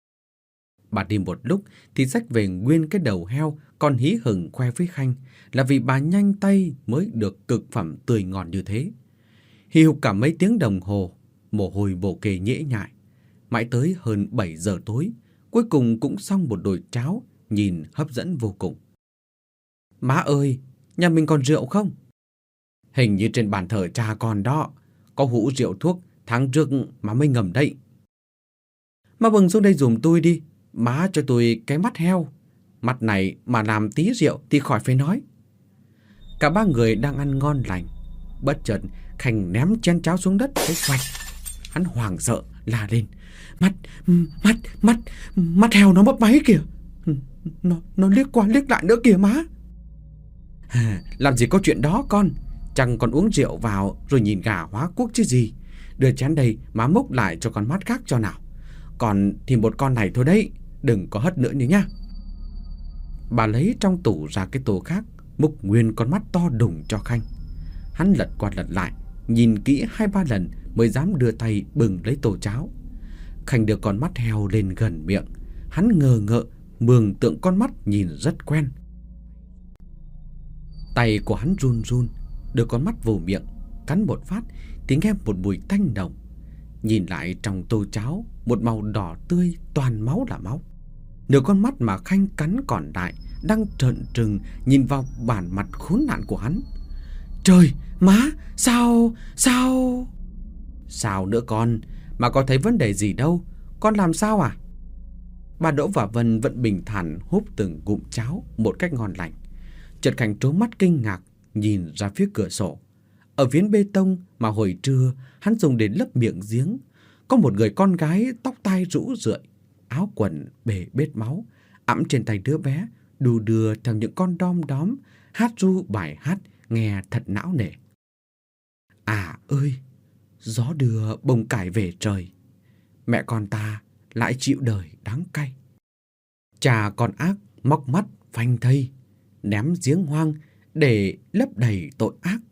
S1: Bà đi một lúc thì xách về nguyên cái đầu heo còn hí hửng khoe với Khanh, là vì bà nhanh tay mới được cực phẩm tươi ngon như thế. Hì hục cả mấy tiếng đồng hồ, mồ hôi bồ kê nhễ nhại. Mãi tới hơn 7 giờ tối, cuối cùng cũng xong một nồi cháo nhìn hấp dẫn vô cùng. Má ơi, nhà mình còn rượu không? Hình như trên bàn thờ cha con đó, có hũ rượu thuốc tháng trước má mới ngầm đấy. Má bừng xuống đây giùm tôi đi, má cho tôi cái mắt heo. Mắt này mà làm tí rượu thì khỏi phải nói. Cả ba người đang ăn ngon lành, bất chợt Khanh ném chén cháo xuống đất cái xoạch. Hắn hoảng sợ la lên. Mắt heo nó mấp máy kìa. Nó liếc qua liếc lại nữa kìa má. Làm gì có chuyện đó con. Chẳng còn uống rượu vào rồi nhìn gà hóa quốc chứ gì. Đưa chén đây má múc lại cho con mắt khác cho nào. Còn thì một con này thôi đấy, đừng có hất nữa nhá. Bà lấy trong tủ ra cái tô khác, múc nguyên con mắt to đùng cho Khanh. Hắn lật qua lật lại, nhìn kỹ 2-3 lần mới dám đưa tay bừng lấy tô cháo. Khanh đưa con mắt heo lên gần miệng. Hắn ngờ ngợ mường tượng con mắt nhìn rất quen. Tay của hắn run run, đưa con mắt vào miệng, cắn một phát thì nghe một mùi tanh nồng. Nhìn lại trong tô cháo, một màu đỏ tươi toàn máu là máu. Nửa con mắt mà Khanh cắn còn lại đang trợn trừng nhìn vào bản mặt khốn nạn của hắn. Trời, má, sao nữa con, mà có thấy vấn đề gì đâu, con làm sao à? Bà Đỗ và Vân vẫn bình thản húp từng ngụm cháo một cách ngon lành. Chợt Khanh trố mắt kinh ngạc nhìn ra phía cửa sổ. Ở phiến bê tông mà hồi trưa hắn dùng để lấp miệng giếng, có một người con gái tóc tai rũ rượi, áo quần bể bết máu, ẵm trên tay đứa bé, đu đưa theo những con đom đóm, hát ru bài hát nghe thật não nề. À ơi, gió đưa bông cải về trời, mẹ con ta lại chịu đời đắng cay. Cha con ác móc mắt phanh thây, ném giếng hoang để lấp đầy tội ác.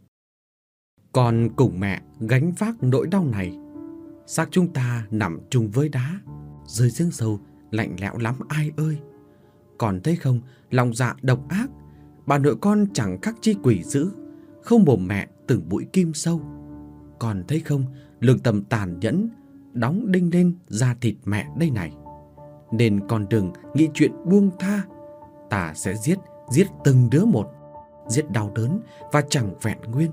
S1: Con cùng mẹ gánh vác nỗi đau này, xác chúng ta nằm chung với đá, rơi giếng sâu lạnh lẽo lắm ai ơi. Còn thấy không, lòng dạ độc ác, bà nội con chẳng khác chi quỷ dữ, không mồm mẹ từng mũi kim sâu. Còn thấy không, lương tâm tàn nhẫn, đóng đinh lên da thịt mẹ đây này. Nên con đừng nghĩ chuyện buông tha, ta sẽ giết từng đứa một, giết đau đớn và chẳng vẹn nguyên.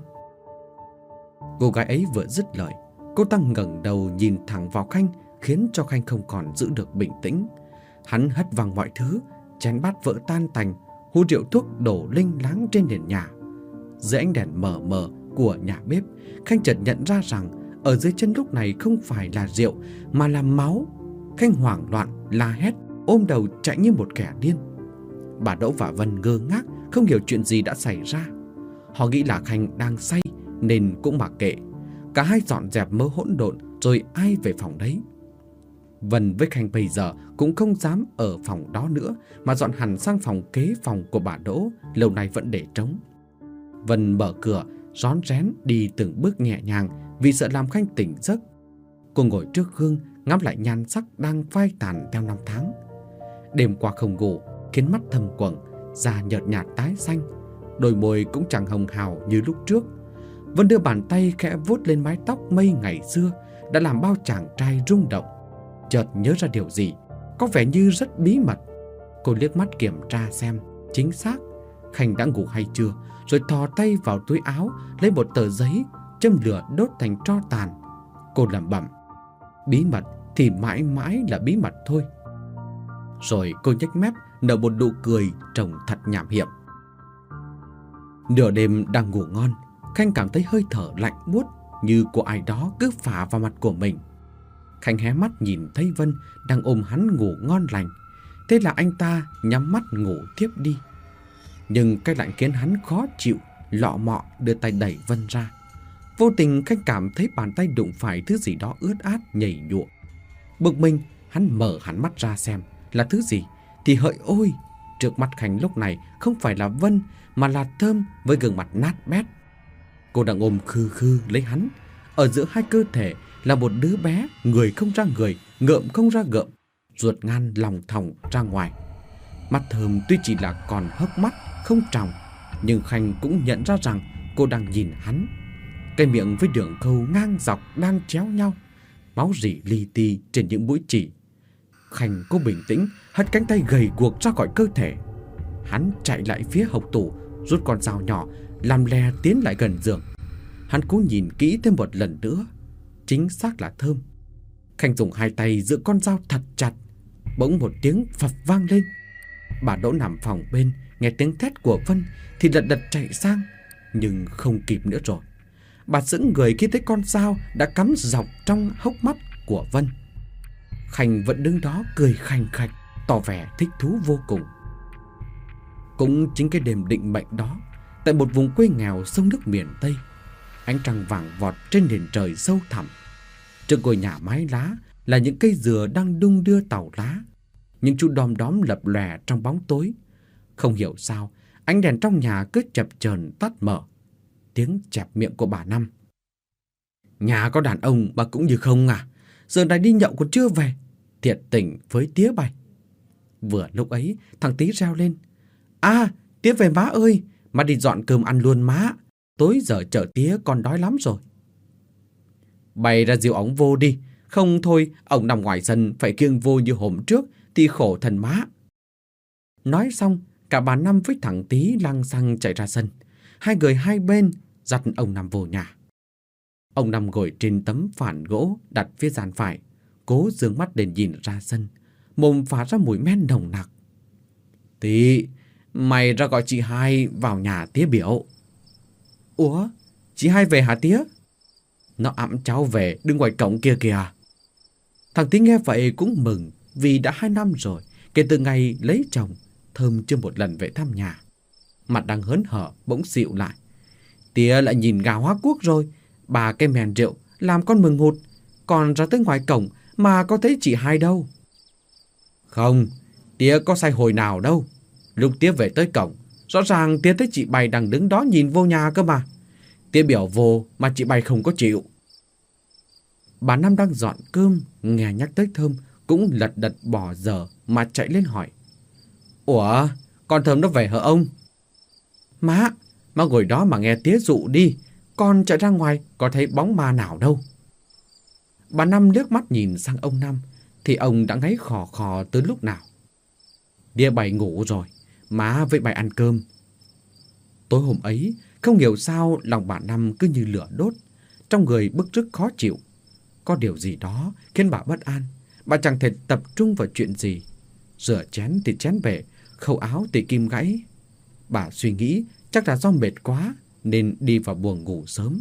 S1: Cô gái ấy vừa dứt lời, cô ta ngẩng đầu nhìn thẳng vào Khanh, khiến cho Khanh không còn giữ được bình tĩnh. Hắn hất văng mọi thứ, chén bát vỡ tan tành, hũ rượu thuốc đổ linh láng trên nền nhà. Dưới ánh đèn mờ mờ của nhà bếp, Khanh chợt nhận ra rằng ở dưới chân lúc này không phải là rượu mà là máu. Khanh hoảng loạn la hét, ôm đầu chạy như một kẻ điên. Bà Đỗ và Vân ngơ ngác, không hiểu chuyện gì đã xảy ra. Họ nghĩ là Khanh đang say nên cũng mặc kệ. Cả hai dọn dẹp mớ hỗn độn rồi ai về phòng đấy. Vân với Khanh bây giờ cũng không dám ở phòng đó nữa, mà dọn hẳn sang phòng kế phòng của bà Đỗ, lâu nay vẫn để trống. Vân mở cửa, rón rén đi từng bước nhẹ nhàng vì sợ làm Khanh tỉnh giấc. Cô ngồi trước gương, ngắm lại nhan sắc đang phai tàn theo năm tháng. Đêm qua không ngủ khiến mắt thâm quầng, da nhợt nhạt tái xanh, đôi môi cũng chẳng hồng hào như lúc trước. Vân đưa bàn tay khẽ vuốt lên mái tóc mây ngày xưa đã làm bao chàng trai rung động. Chợt nhớ ra điều gì, có vẻ như rất bí mật. Cô liếc mắt kiểm tra xem chính xác Khanh đã ngủ hay chưa, rồi thò tay vào túi áo lấy một tờ giấy, châm lửa đốt thành tro tàn. Cô lẩm bẩm, bí mật thì mãi mãi là bí mật thôi. Rồi cô nhếch mép nở một nụ cười trông thật nham hiểm. Nửa đêm đang ngủ ngon, Khanh cảm thấy hơi thở lạnh buốt như của ai đó cứ phả vào mặt của mình. Khanh hé mắt nhìn thấy Vân đang ôm hắn ngủ ngon lành, thế là anh ta nhắm mắt ngủ tiếp đi. Nhưng cái lạnh khiến hắn khó chịu, lọ mọ đưa tay đẩy Vân ra. Vô tình Khanh cảm thấy bàn tay đụng phải thứ gì đó ướt át nhầy nhụa. Bực mình, hắn mở hẳn mắt ra xem là thứ gì, thì hỡi ôi, trước mắt Khanh lúc này không phải là Vân mà là Thơm với gương mặt nát bét. Cô đang ôm khư khư lấy hắn, ở giữa hai cơ thể là một đứa bé, người không ra người, ngợm không ra gợm, ruột gan lòng thòng ra ngoài. Mắt Thơm tuy chỉ là còn hốc mắt không tròng, nhưng Khanh cũng nhận ra rằng cô đang nhìn hắn. Cái miệng với đường câu ngang dọc đang chéo nhau, máu rỉ li ti trên những mũi chỉ. Khanh cố bình tĩnh, hất cánh tay gầy guộc ra khỏi cơ thể. Hắn chạy lại phía hộc tủ, rút con dao nhỏ, làm lè tiến lại gần giường. Hắn cố nhìn kỹ thêm một lần nữa, chính xác là Thơm. Khanh dùng hai tay giữ con dao thật chặt. Bỗng một tiếng phập vang lên. Bà Đỗ nằm phòng bên, nghe tiếng thét của Vân thì lật đật chạy sang, nhưng không kịp nữa rồi. Bà sững người khi thấy con dao đã cắm dọc trong hốc mắt của Vân. Khanh vẫn đứng đó cười khành khạch, tỏ vẻ thích thú vô cùng. Cũng chính cái đêm định mệnh đó, tại một vùng quê nghèo sông nước miền Tây, ánh trăng vàng vọt trên nền trời sâu thẳm. Trước ngôi nhà mái lá là những cây dừa đang đung đưa tàu lá. Những chú đom đóm lập lòe trong bóng tối. Không hiểu sao, ánh đèn trong nhà cứ chập chờn tắt mở. Tiếng chẹp miệng của bà Năm: nhà có đàn ông bà cũng như không à? Giờ này đi nhậu còn chưa về, thiệt tình với tía bay. Vừa lúc ấy, thằng Tí reo lên: à, tía về má ơi, má đi dọn cơm ăn luôn má. Tối giờ chợ tía con đói lắm rồi. Bày ra dìu ống vô đi, không thôi ông nằm ngoài sân phải kiêng vô như hôm trước thì khổ thần má. Nói xong, cả bà Năm với thằng Tí lăng xăng chạy ra sân. Hai người hai bên dắt ông Năm vô nhà. Ông Năm ngồi trên tấm phản gỗ đặt phía gian phải, cố dương mắt lên nhìn ra sân, mồm phả ra mùi men nồng nặc. Tí, Mày ra gọi chị Hai vào nhà tía biểu. Ủa, chị Hai về hả tía? Nó ẵm cháu về đứng ngoài cổng kia kìa. Thằng Tý nghe vậy cũng mừng, vì đã 2 năm rồi kể từ ngày lấy chồng, Thơm chưa một lần về thăm nhà. Mặt đang hớn hở bỗng xịu lại. Tía lại nhìn gà hóa quốc rồi. Bà cái mèn rượu làm con mừng hụt, còn ra tới ngoài cổng mà có thấy chị Hai đâu. Không, tía có say hồi nào đâu. Lúc tía về tới cổng, rõ ràng tía thấy chị Bày đang đứng đó nhìn vô nhà cơ mà. Tía biểu vô mà chị Bày không có chịu. Bà Năm đang dọn cơm, nghe nhắc tới Thơm cũng lật đật bỏ giờ mà chạy lên hỏi. Ủa, con Thơm nó về hả ông? Má ngồi đó mà nghe tía dụ đi. Con chạy ra ngoài có thấy bóng ma nào đâu. Bà Năm liếc mắt nhìn sang ông Năm thì ông đã ngáy khò khò từ lúc nào. Tía Bày ngủ rồi, má với Bày ăn cơm. Tối hôm ấy, không hiểu sao lòng bà Năm cứ như lửa đốt, trong người bức rứt khó chịu. Có điều gì đó khiến bà bất an. Bà chẳng thể tập trung vào chuyện gì. Rửa chén thì chén bể, khâu áo thì kim gãy. Bà suy nghĩ chắc là do mệt quá nên đi vào buồng ngủ sớm.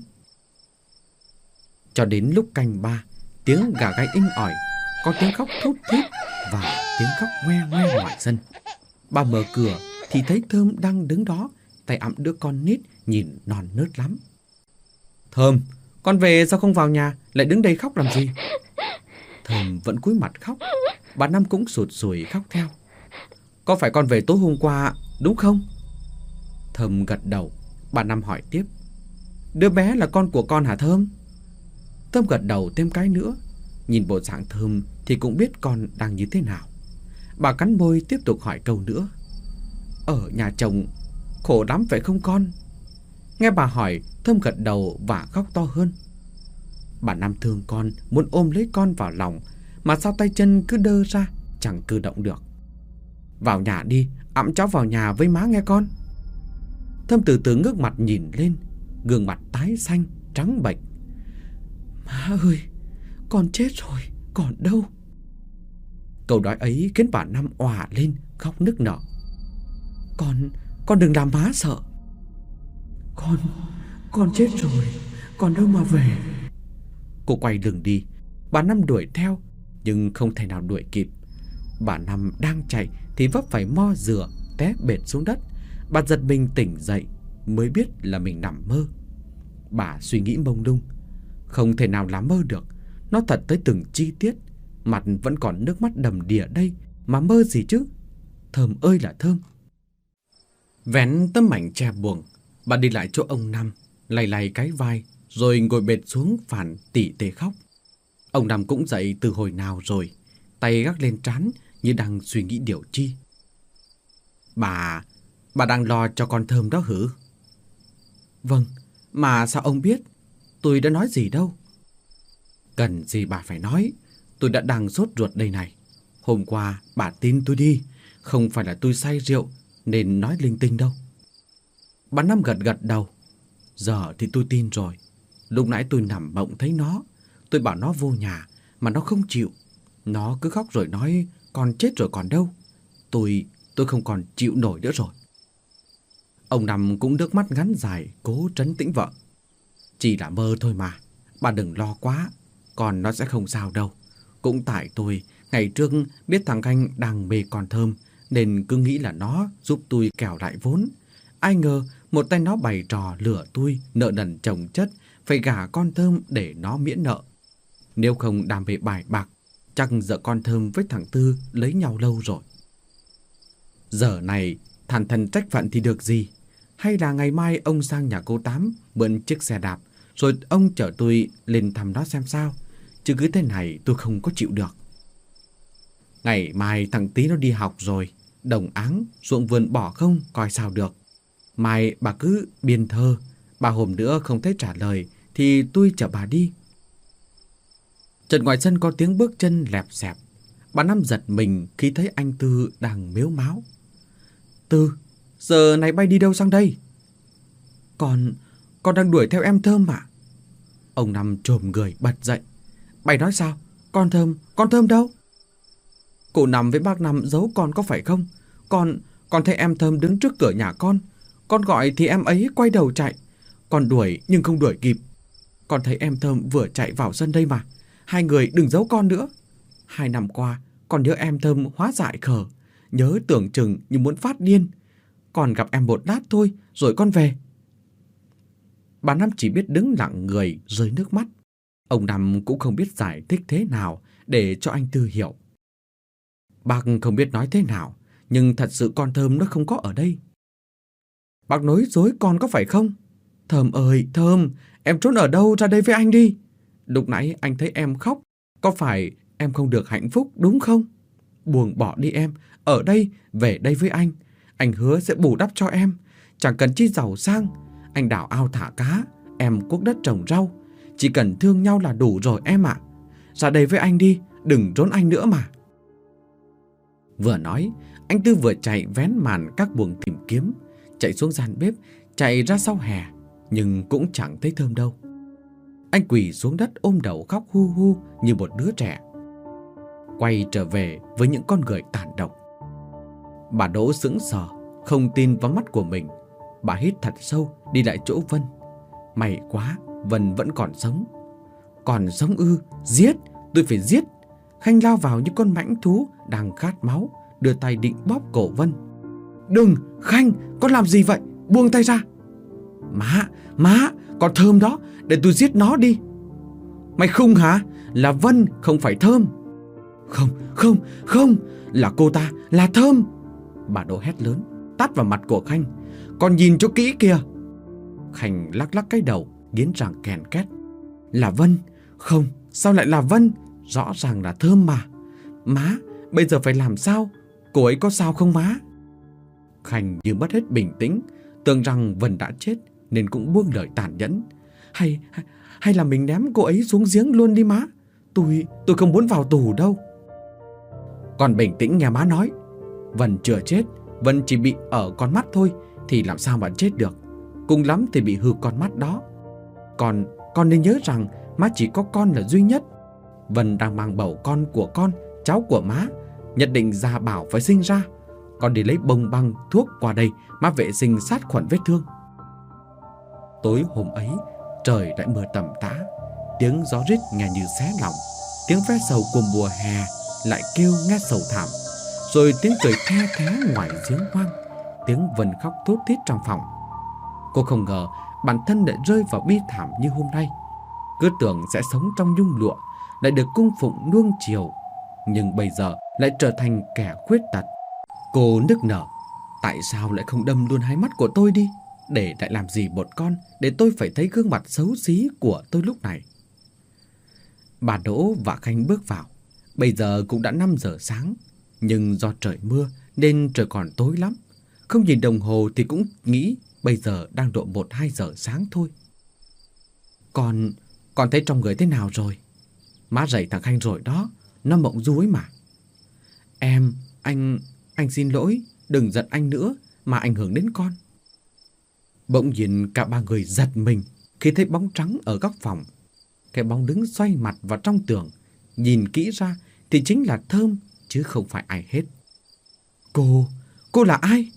S1: Cho đến lúc canh 3, tiếng gà gáy inh ỏi, có tiếng khóc thút thít và tiếng khóc ngoe ngoe ngoài sân. Bà mở cửa thì thấy Thơm đang đứng đó, tay ẵm đứa con nít nhìn non nớt lắm. Thơm, con về sao không vào nhà, lại đứng đây khóc làm gì? Thơm vẫn cúi mặt khóc. Bà Năm cũng sụt sùi khóc theo. Có phải con về tối hôm qua đúng không? Thơm gật đầu. Bà Năm hỏi tiếp. Đứa bé là con của con hả Thơm? Thơm gật đầu thêm cái nữa. Nhìn bộ dạng Thơm thì cũng biết con đang như thế nào. Bà cắn môi tiếp tục hỏi câu nữa. Ở nhà chồng khổ lắm phải không con? Nghe bà hỏi, Thơm gật đầu và khóc to hơn. Bà Năm thương con, muốn ôm lấy con vào lòng, mà sao tay chân cứ đơ ra, chẳng cử động được. Vào nhà đi, ẵm cháu vào nhà với má nghe con. Thơm từ từ ngước mặt nhìn lên, gương mặt tái xanh, trắng bệch. Má ơi, con chết rồi, còn đâu? Câu nói ấy khiến bà Năm òa lên, khóc nức nở. Con đừng làm má sợ. Con chết rồi, còn đâu mà về. Cô quay lưng đi. Bà Năm đuổi theo, nhưng không thể nào đuổi kịp. Bà Năm đang chạy thì vấp phải mo dừa, té bệt xuống đất. Bà giật mình tỉnh dậy, mới biết là mình nằm mơ. Bà suy nghĩ mông lung. Không thể nào làm mơ được. Nó thật tới từng chi tiết. Mặt vẫn còn nước mắt đầm đìa đây, mà mơ gì chứ? Thơm ơi là thơm. Vén tấm mảnh che buồng, bà đi lại chỗ ông Năm, lay lay cái vai, rồi ngồi bệt xuống phản tỉ tê khóc. Ông Năm cũng dậy từ hồi nào rồi, tay gác lên trán như đang suy nghĩ điều chi. Bà đang lo cho con Thơm đó hử? Vâng, mà sao ông biết? Tôi đã nói gì đâu. Cần gì bà phải nói, tôi đã đang sốt ruột đây này. Hôm qua bà tin tôi đi, không phải là tôi say rượu nên nói linh tinh đâu. Bà Năm gật gật đầu. Giờ thì tôi tin rồi. Lúc nãy tôi nằm mộng thấy nó. Tôi bảo nó vô nhà mà nó không chịu. Nó cứ khóc rồi nói con chết rồi còn đâu. Tôi không còn chịu nổi nữa rồi. Ông Năm cũng nước mắt ngắn dài, cố trấn tĩnh vợ. Chỉ là mơ thôi mà, bà đừng lo quá. Còn nó sẽ không sao đâu. Cũng tại tôi ngày trước biết thằng Khanh đang mê con Thơm, nên cứ nghĩ là nó giúp tôi kẻo lại vốn. Ai ngờ một tay nó bày trò lừa tôi nợ nần chồng chất, phải gả con Thơm để nó miễn nợ. Nếu không đam mê bài bạc, chắc giờ con Thơm với thằng Tư lấy nhau lâu rồi. Giờ này thản thân trách phận thì được gì. Hay là ngày mai ông sang nhà cô Tám mượn chiếc xe đạp, rồi ông chở tôi lên thăm nó xem sao. Chứ cứ thế này tôi không có chịu được. Ngày mai thằng Tí nó đi học rồi, đồng áng, ruộng vườn bỏ không coi sao được. Mai bà cứ biên thơ, bà hôm nữa không thấy trả lời thì tôi chở bà đi. Chợt ngoài sân có tiếng bước chân lẹp xẹp. Bà Năm giật mình khi thấy anh Tư đang mếu máo. Tư, giờ này bay đi đâu sang đây? Con đang đuổi theo em Thơm mà. Ông Năm trồm người bật dậy. Bay nói sao? Con Thơm đâu? Cô Năm với bác Năm giấu con có phải không? Con thấy em Thơm đứng trước cửa nhà con gọi thì em ấy quay đầu chạy. Con đuổi nhưng không đuổi kịp. Con thấy em Thơm vừa chạy vào sân đây mà. Hai người đừng giấu con nữa. 2 năm qua, con nhớ em Thơm hóa dại khờ, nhớ tưởng chừng như muốn phát điên. Con gặp em một lát thôi rồi con về. Bà Năm chỉ biết đứng lặng người rơi nước mắt. Ông Năm cũng không biết giải thích thế nào để cho anh Tư hiểu. Bác không biết nói thế nào, nhưng thật sự con Thơm nó không có ở đây. Bác nói dối con có phải không? Thơm ơi, Thơm, em trốn ở đâu, ra đây với anh đi. Lúc nãy anh thấy em khóc, có phải em không được hạnh phúc đúng không? Buông bỏ đi em, ở đây, về đây với anh. Anh hứa sẽ bù đắp cho em. Chẳng cần chi giàu sang, anh đào ao thả cá, em cuốc đất trồng rau. Chỉ cần thương nhau là đủ rồi em ạ. Ra đây với anh đi, đừng trốn anh nữa mà. Vừa nói, anh Tư vừa chạy vén màn các buồng tìm kiếm, chạy xuống gian bếp, chạy ra sau hè, nhưng cũng chẳng thấy Thơm đâu. Anh quỳ xuống đất ôm đầu khóc hu hu như một đứa trẻ. Quay trở về với những con người tàn độc. Bà Đỗ sững sờ, không tin vào mắt của mình. Bà hít thật sâu, đi lại chỗ Vân. May quá, Vân vẫn còn sống. Còn sống ư? Giết, tôi phải giết. Khanh lao vào như con mãnh thú đang khát máu, đưa tay định bóp cổ Vân. Đừng, Khanh, con làm gì vậy? Buông tay ra. Má, con Thơm đó, để tôi giết nó đi. Mày khùng hả? Là Vân, không phải Thơm. Không, là cô ta, là Thơm. Bà Đỗ hét lớn, tát vào mặt của Khanh. Con nhìn cho kỹ kìa. Khanh lắc lắc cái đầu, nghiến răng kèn két. Là Vân. Không, sao lại là Vân? Rõ ràng là Thơm mà. Má, bây giờ phải làm sao? Cô ấy có sao không má? Khanh như mất hết bình tĩnh, tưởng rằng Vân đã chết nên cũng buông lời tàn nhẫn. Hay là mình ném cô ấy xuống giếng luôn đi má. Tôi không muốn vào tù đâu. Con bình tĩnh nghe má nói. Vân chưa chết, Vân chỉ bị ở con mắt thôi, thì làm sao mà chết được. Cùng lắm thì bị hư con mắt đó. Con nên nhớ rằng má chỉ có con là duy nhất. Vân đang mang bầu con của con, cháu của má, nhất định gia bảo phải sinh ra. Con đi lấy bông băng, thuốc qua đây, má vệ sinh sát khuẩn vết thương. Tối hôm ấy, trời lại mưa tầm tã. Tiếng gió rít nghe như xé lòng. Tiếng ve sầu của mùa hè lại kêu nghe sầu thảm. Rồi tiếng cười the thé ngoài giếng hoang. Tiếng Vân khóc thút thít trong phòng. Cô không ngờ bản thân lại rơi vào bi thảm như hôm nay. Cứ tưởng sẽ sống trong nhung lụa, lại được cung phụng nuông chiều, nhưng bây giờ lại trở thành kẻ khuyết tật. Cô nức nở. Tại sao lại không đâm luôn hai mắt của tôi đi? Để lại làm gì một con, để tôi phải thấy gương mặt xấu xí của tôi lúc này. Bà Đỗ và Khanh bước vào. Bây giờ cũng đã 5 giờ sáng, nhưng do trời mưa nên trời còn tối lắm. Không nhìn đồng hồ thì cũng nghĩ bây giờ đang độ 1-2 giờ sáng thôi. Con thấy trong người thế nào rồi? Má rầy thằng Khanh rồi đó, nó mộng du ấy mà. Anh xin lỗi, đừng giận anh nữa mà ảnh hưởng đến con. Bỗng nhiên cả ba người giật mình khi thấy bóng trắng ở góc phòng. Cái bóng đứng xoay mặt vào trong tường. Nhìn kỹ ra thì chính là Thơm, chứ không phải ai hết. Cô là ai?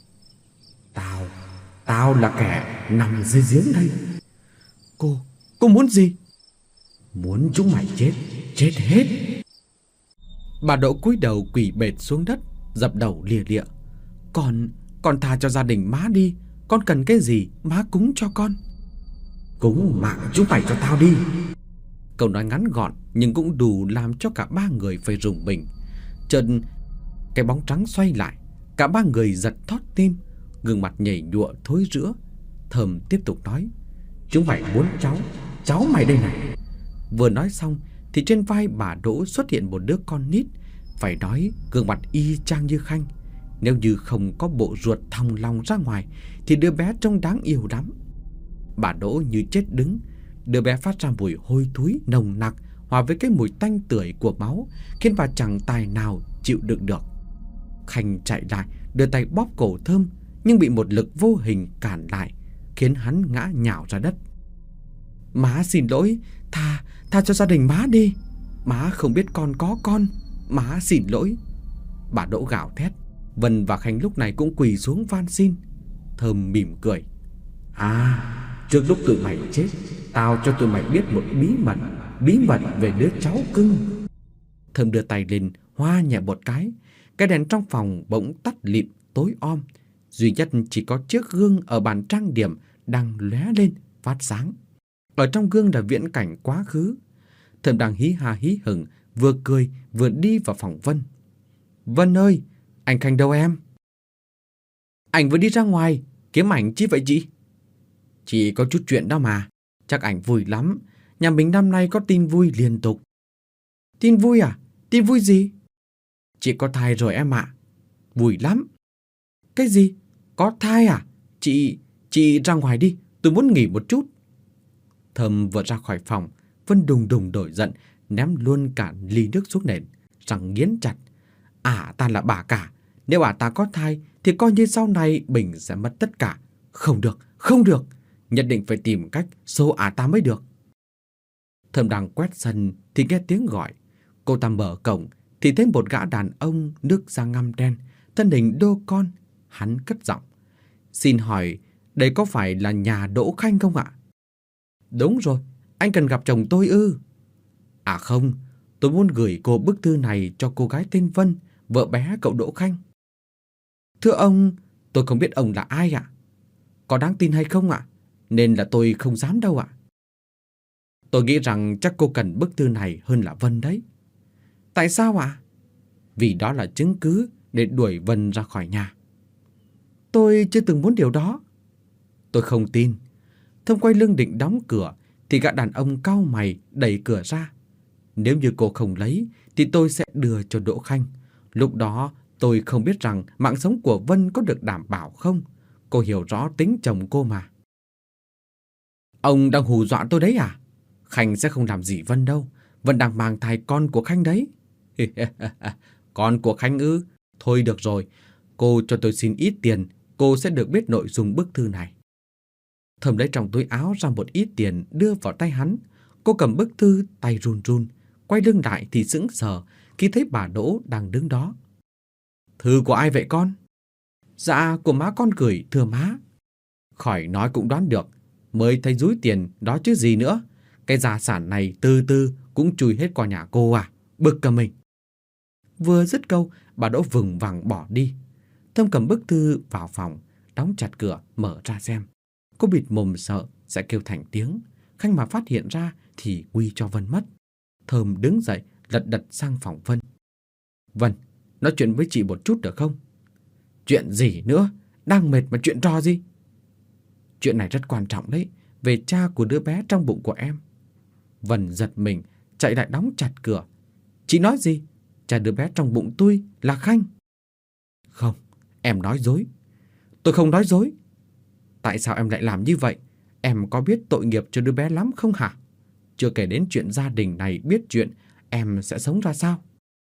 S1: Tao là kẻ nằm dưới giếng đây. Cô muốn gì? Muốn chúng mày chết hết. Bà Đỗ cúi đầu quỳ bệt xuống đất, dập đầu lìa lịa. Con tha cho gia đình má đi. Con cần cái gì má cúng cho con. Cúng mạng chúng mày cho tao đi. Câu nói ngắn gọn nhưng cũng đủ làm cho cả ba người phải rùng mình. Chợt cái bóng trắng xoay lại, cả ba người giật thót tim, gương mặt nhảy nhụa thối rữa. Thơm tiếp tục nói. Chúng mày muốn cháu mày đây này. Vừa nói xong thì trên vai bà Đỗ xuất hiện một đứa con nít. Phải nói gương mặt y chang như Khanh. Nếu như không có bộ ruột thòng lòng ra ngoài thì đứa bé trông đáng yêu lắm. Bà Đỗ như chết đứng. Đứa bé phát ra mùi hôi thối nồng nặc hòa với cái mùi tanh tưởi của máu, khiến bà chẳng tài nào chịu đựng được. Khanh chạy lại đưa tay bóp cổ Thơm, nhưng bị một lực vô hình cản lại, khiến hắn ngã nhào ra đất. Má xin lỗi, tha cho gia đình má đi. Má không biết con có con. Má xin lỗi. Bà Đỗ gào thét, Vân và Khanh lúc này cũng quỳ xuống van xin. Thơm mỉm cười. Trước lúc tụi mày chết, tao cho tụi mày biết một bí mật về đứa cháu cưng. Thơm đưa tay lên hoa nhẹ một cái đèn trong phòng bỗng tắt lịm tối om. Duy nhất chỉ có chiếc gương ở bàn trang điểm đang lóe lên phát sáng. Ở trong gương là viễn cảnh quá khứ. Thơm đang hí ha hí hửng, vừa cười vừa đi vào phòng Vân. Vân ơi, anh Khanh đâu em? Anh vừa đi ra ngoài, kiếm ảnh chi vậy chị? Chị có chút chuyện đó mà, chắc ảnh vui lắm. Nhà mình năm nay có tin vui liên tục. Tin vui à? Tin vui gì? Chị có thai rồi em ạ. Vui lắm. Cái gì? Có thai à? Chị ra ngoài đi, tôi muốn nghỉ một chút. Thơm vừa ra khỏi phòng, Vân đùng đùng nổi giận, ném luôn cả ly nước xuống nền, răng nghiến chặt. Ta là bà cả, nếu ta có thai thì coi như sau này Bình sẽ mất tất cả. Không được, không được, nhất định phải tìm cách xô ta mới được. Thơm đang quét sân thì nghe tiếng gọi. Cô ta mở cổng thì thấy một gã đàn ông nước da ngăm đen, thân hình đô con. Hắn cất giọng. Xin hỏi, đây có phải là nhà Đỗ Khanh không ạ? Đúng rồi, anh cần gặp chồng tôi ư? Không, tôi muốn gửi cô bức thư này cho cô gái tên Vân, vợ bé cậu Đỗ Khanh. Thưa ông, tôi không biết ông là ai ạ. Có đáng tin hay không ạ? Nên là tôi không dám đâu ạ. Tôi nghĩ rằng chắc cô cần bức thư này hơn là Vân đấy. Tại sao ạ? Vì đó là chứng cứ để đuổi Vân ra khỏi nhà. Tôi chưa từng muốn điều đó. Tôi không tin. Thơm quay lưng định đóng cửa thì gã đàn ông cau mày đẩy cửa ra. Nếu như cô không lấy thì tôi sẽ đưa cho Đỗ Khanh. Lúc đó tôi không biết rằng mạng sống của Vân có được đảm bảo không. Cô hiểu rõ tính chồng cô mà. Ông đang hù dọa tôi đấy à? Khanh sẽ không làm gì Vân đâu. Vân đang mang thai con của Khanh đấy. Con của Khanh ư? Thôi được rồi, cô cho tôi xin ít tiền, cô sẽ được biết nội dung bức thư này. Thơm lấy trong túi áo ra một ít tiền đưa vào tay hắn. Cô cầm bức thư, tay run run, quay lưng lại thì sững sờ khi thấy bà Đỗ đang đứng đó. Thư của ai vậy con? Dạ, của má con gửi, thưa má. Khỏi nói cũng đoán được, mới thấy dúi tiền đó chứ gì nữa. Cái gia sản này từ từ cũng chui hết qua nhà cô à, bực cả mình. Vừa dứt câu, bà Đỗ vừng vằng bỏ đi. Thơm cầm bức thư vào phòng, đóng chặt cửa, mở ra xem. Cô bịt mồm sợ sẽ kêu thành tiếng. Khanh mà phát hiện ra thì nguy cho Vân mất. Thơm đứng dậy, lật đật sang phòng Vân. Vân, nói chuyện với chị một chút được không? Chuyện gì nữa? Đang mệt mà chuyện trò gì? Chuyện này rất quan trọng đấy, về cha của đứa bé trong bụng của em. Vân giật mình, chạy lại đóng chặt cửa. Chị nói gì? Cha đứa bé trong bụng tôi là Khanh. Không, em nói dối. Tôi không nói dối. Tại sao em lại làm như vậy? Em có biết tội nghiệp cho đứa bé lắm không hả? Chưa kể đến chuyện gia đình này biết chuyện, em sẽ sống ra sao?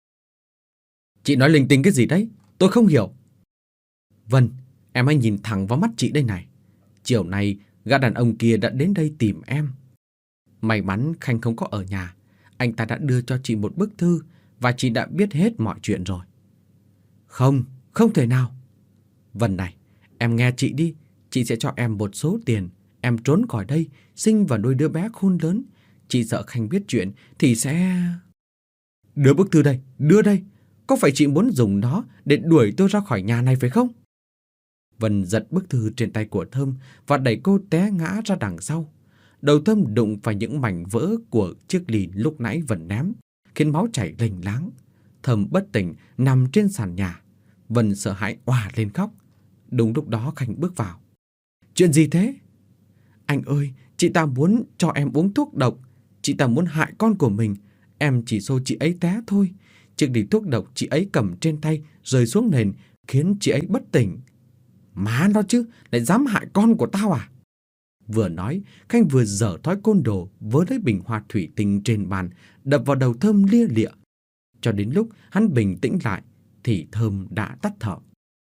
S1: Chị nói linh tinh cái gì đấy? Tôi không hiểu. Vân, em hãy nhìn thẳng vào mắt chị đây này. Chiều nay, gã đàn ông kia đã đến đây tìm em. May mắn Khanh không có ở nhà. Anh ta đã đưa cho chị một bức thư và chị đã biết hết mọi chuyện rồi. Không, không thể nào. Vân này, em nghe chị đi. Chị sẽ cho em một số tiền. Em trốn khỏi đây, sinh và nuôi đứa bé khôn lớn. Chị sợ Khanh biết chuyện thì sẽ... Đưa bức thư đây, đưa đây. Có phải chị muốn dùng nó để đuổi tôi ra khỏi nhà này phải không? Vân giật bức thư trên tay của Thơm và đẩy cô té ngã ra đằng sau. Đầu Thơm đụng phải những mảnh vỡ của chiếc ly lúc nãy Vân ném, khiến máu chảy lênh láng. Thơm bất tỉnh nằm trên sàn nhà. Vân sợ hãi òa lên khóc. Đúng lúc đó Khanh bước vào. Chuyện gì thế? Anh ơi, chị ta muốn cho em uống thuốc độc. Chị ta muốn hại con của mình. Em chỉ xô chị ấy té thôi. Chiếc ly thuốc độc chị ấy cầm trên tay rơi xuống nền, khiến chị ấy bất tỉnh. Má nó chứ, lại dám hại con của tao à? Vừa nói, Khanh vừa giở thói côn đồ vớ lấy bình hoa thủy tinh trên bàn, đập vào đầu Thơm lia lịa. Cho đến lúc hắn bình tĩnh lại thì Thơm đã tắt thở.